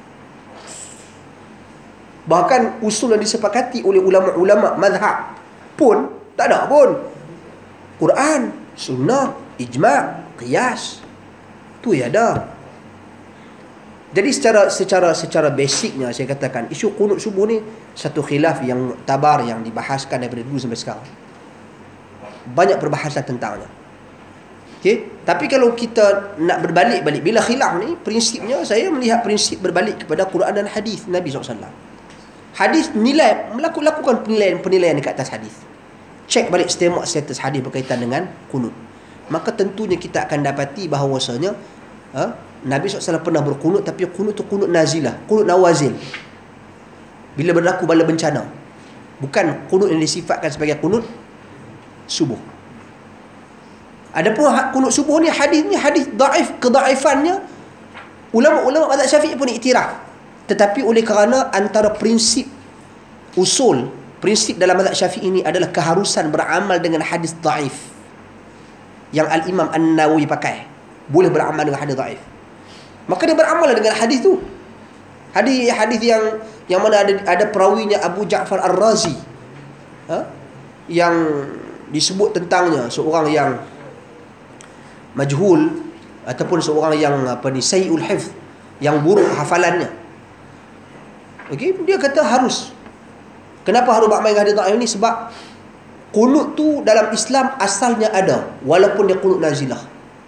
A: Bahkan usul yang disepakati oleh ulama-ulama mazhab pun tak ada pun. Quran, sunnah, ijma', qiyas. Tu ya ada. Jadi secara secara secara basicnya saya katakan isu qunut subuh ni satu khilaf yang tabar yang dibahaskan daripada dulu sampai sekarang. Banyak perbahasan tentangnya. Okey, tapi kalau kita nak berbalik-balik bila khilaf ni, prinsipnya saya melihat prinsip berbalik kepada Quran dan hadis Nabi sallallahu alaihi wasallam. Hadis nilai melakukan lakukan penilaian-penilaian dekat atas hadis. Cek balik setiap status hadis berkaitan dengan qunut. Maka tentunya kita akan dapati bahawasanya ha, Nabi sallallahu alaihi wasallam pernah berkunut, tapi kunut tu kunut nazilah, kunut nawazil. Bila berlaku bala bencana. Bukan kunut yang disifatkan sebagai kunut subuh. Adapun kunut subuh ni hadis ni hadis dhaif, kedhaifannya ulama-ulama mazhab Syafi'i pun iktiraf. Tetapi oleh kerana antara prinsip usul, prinsip dalam mazhab Syafi'i ini adalah keharusan beramal dengan hadis dhaif yang Al-Imam An-Nawawi pakai. Boleh beramal dengan hadis dhaif. Maka dia beramal dengan hadis tu. Hadis hadis yang yang mana ada ada perawinya Abu Ja'far Ar-Razi. Ha? Yang disebut tentangnya seorang yang majhul ataupun seorang yang apa ni sayyi'ul hifz, yang buruk hafalannya. Okey, dia kata harus. Kenapa harus beramal dengan hadis dhaif ni? Sebab qunut tu dalam Islam asalnya ada walaupun dia qunut nazilah.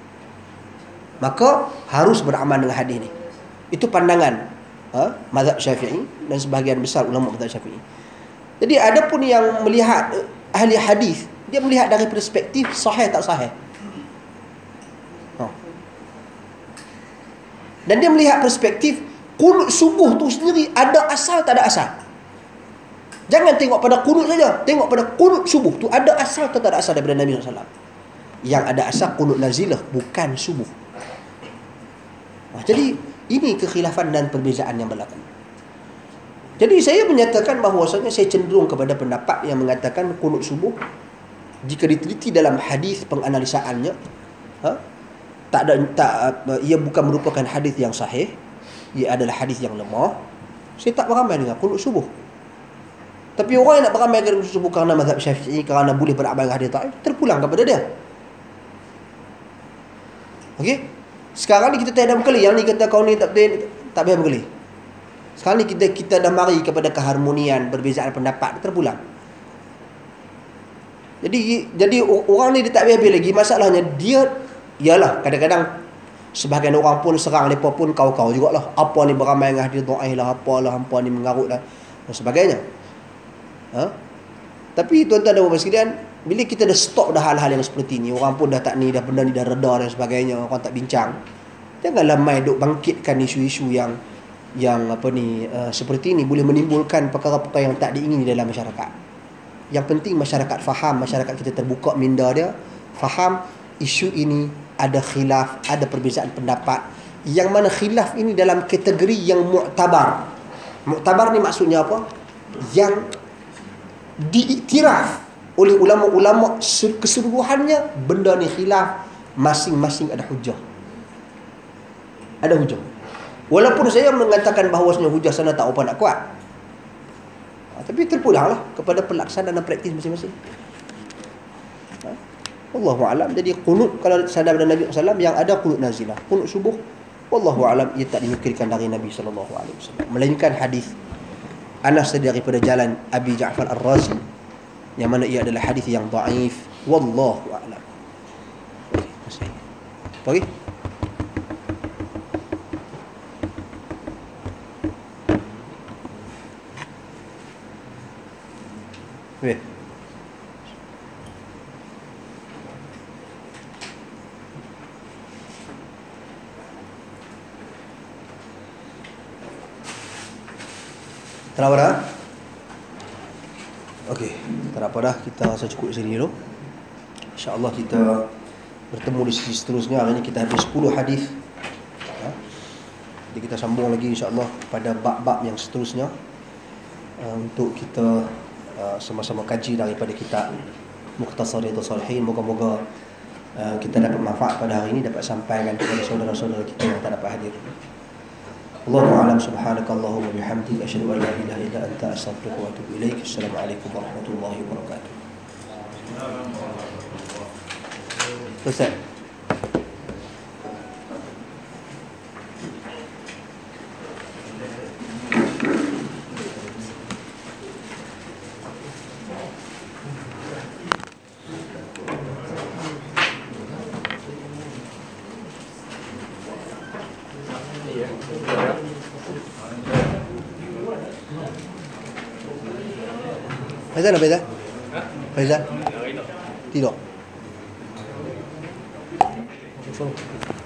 A: Maka harus beramal dengan hadis ni. Itu pandangan ha, mazhab Syafi'i dan sebahagian besar ulama mazhab Syafi'i. Jadi ada pun yang melihat ahli hadis, dia melihat dari perspektif sahih tak sahih. Ha. Dan dia melihat perspektif qunut subuh tu sendiri ada asal tak ada asal. Jangan tengok pada qunut saja, tengok pada qunut subuh tu ada asal tak ada asal daripada Nabi sallallahu alaihi wasallam. Yang ada asal qunut nazilah, bukan subuh. Jadi Ini kekhilafan dan perbezaan yang berlaku. Jadi saya menyatakan bahawasanya saya cenderung kepada pendapat yang mengatakan kunut subuh jika diteliti dalam hadis penganalisaannya, ha, tak ada tak ia bukan merupakan hadis yang sahih, ia adalah hadis yang lemah. Saya tak beramai dengan kunut subuh. Tapi orang yang nak beramai dengan kunut subuh kerana mazhab Syafi'i, kerana boleh beramal dengan hadis dhaif, terpulang kepada dia. Okey? Sekarang ni kita tak ada berkeli. Yang ni kata kau ni tak betul, tak payah berkeli. Sekarang ni kita kita dah mari kepada keharmonian, perbezaan pendapat, terpulang. Jadi jadi orang ni dia tak habis lagi. Masalahnya dia ialah kadang-kadang sebahagian orang pun serang mereka pun kau-kau jugalah. Apa ni beramai dengan hadis dhaif lah, apalah, hampa ni mengarut lah dan sebagainya. Ha? Tapi tuan-tuan dan puan sekalian, bila kita dah stop dah hal-hal yang seperti ni, orang pun dah tak ni, dah benda ni dah reda dan sebagainya, orang tak bincang. Janganlah mai duk bangkitkan isu-isu yang yang apa ni uh, seperti ini boleh menimbulkan perkara-perkara yang tak diingini dalam masyarakat. Yang penting masyarakat faham, masyarakat kita terbuka minda dia, faham isu ini ada khilaf, ada perbezaan pendapat. Yang mana khilaf ini dalam kategori yang muktabar. Muktabar ni maksudnya apa? Yang diiktiraf oleh ulama-ulama keseluruhannya, benda ni khilaf, masing-masing ada hujah. Ada hujah. Walaupun saya mengatakan bahawasanya hujah sana tak apa nak kuat, ha, tapi terpulanglah kepada pelaksanaan dan praktis masing-masing. Ha? Wallahu a'lam. Jadi kunut kalau sadar dari Nabi sallallahu alaihi wasallam yang ada kunut nazilah, kunut subuh, wallahu a'lam, ia tak dinukilkan dari Nabi sallallahu alaihi wasallam, melainkan hadis Anas daripada jalan Abi Ja'far Ar-Razi, yang mana ia adalah hadis yang dhaif. Wallahu a'lam. Okey, masih. Okey. Weh. Tak apa dah? Okey, tak apa dah, kita rasa cukup sini dulu. InsyaAllah kita bertemu di sesi seterusnya. Hari ini kita habis sepuluh hadis. Ha? Jadi kita sambung lagi insyaAllah pada bab-bab yang seterusnya, uh, untuk kita uh, sama-sama kaji daripada kitab Mukhtasar Riyadhus Shalihin. Moga-moga uh, kita dapat manfaat pada hari ini, dapat sampaikan kepada saudara-saudara kita yang tak dapat hadir. Allahu a'lam. Subhanakallahumma bihamdika asyhadu an la ilaha illa anta astaghfiruka wa atubu ilaik. Assalamualaikum warahmatullahi wabarakatuh. Ustaz. Faizal apa Faizal? Faizal? Tidak.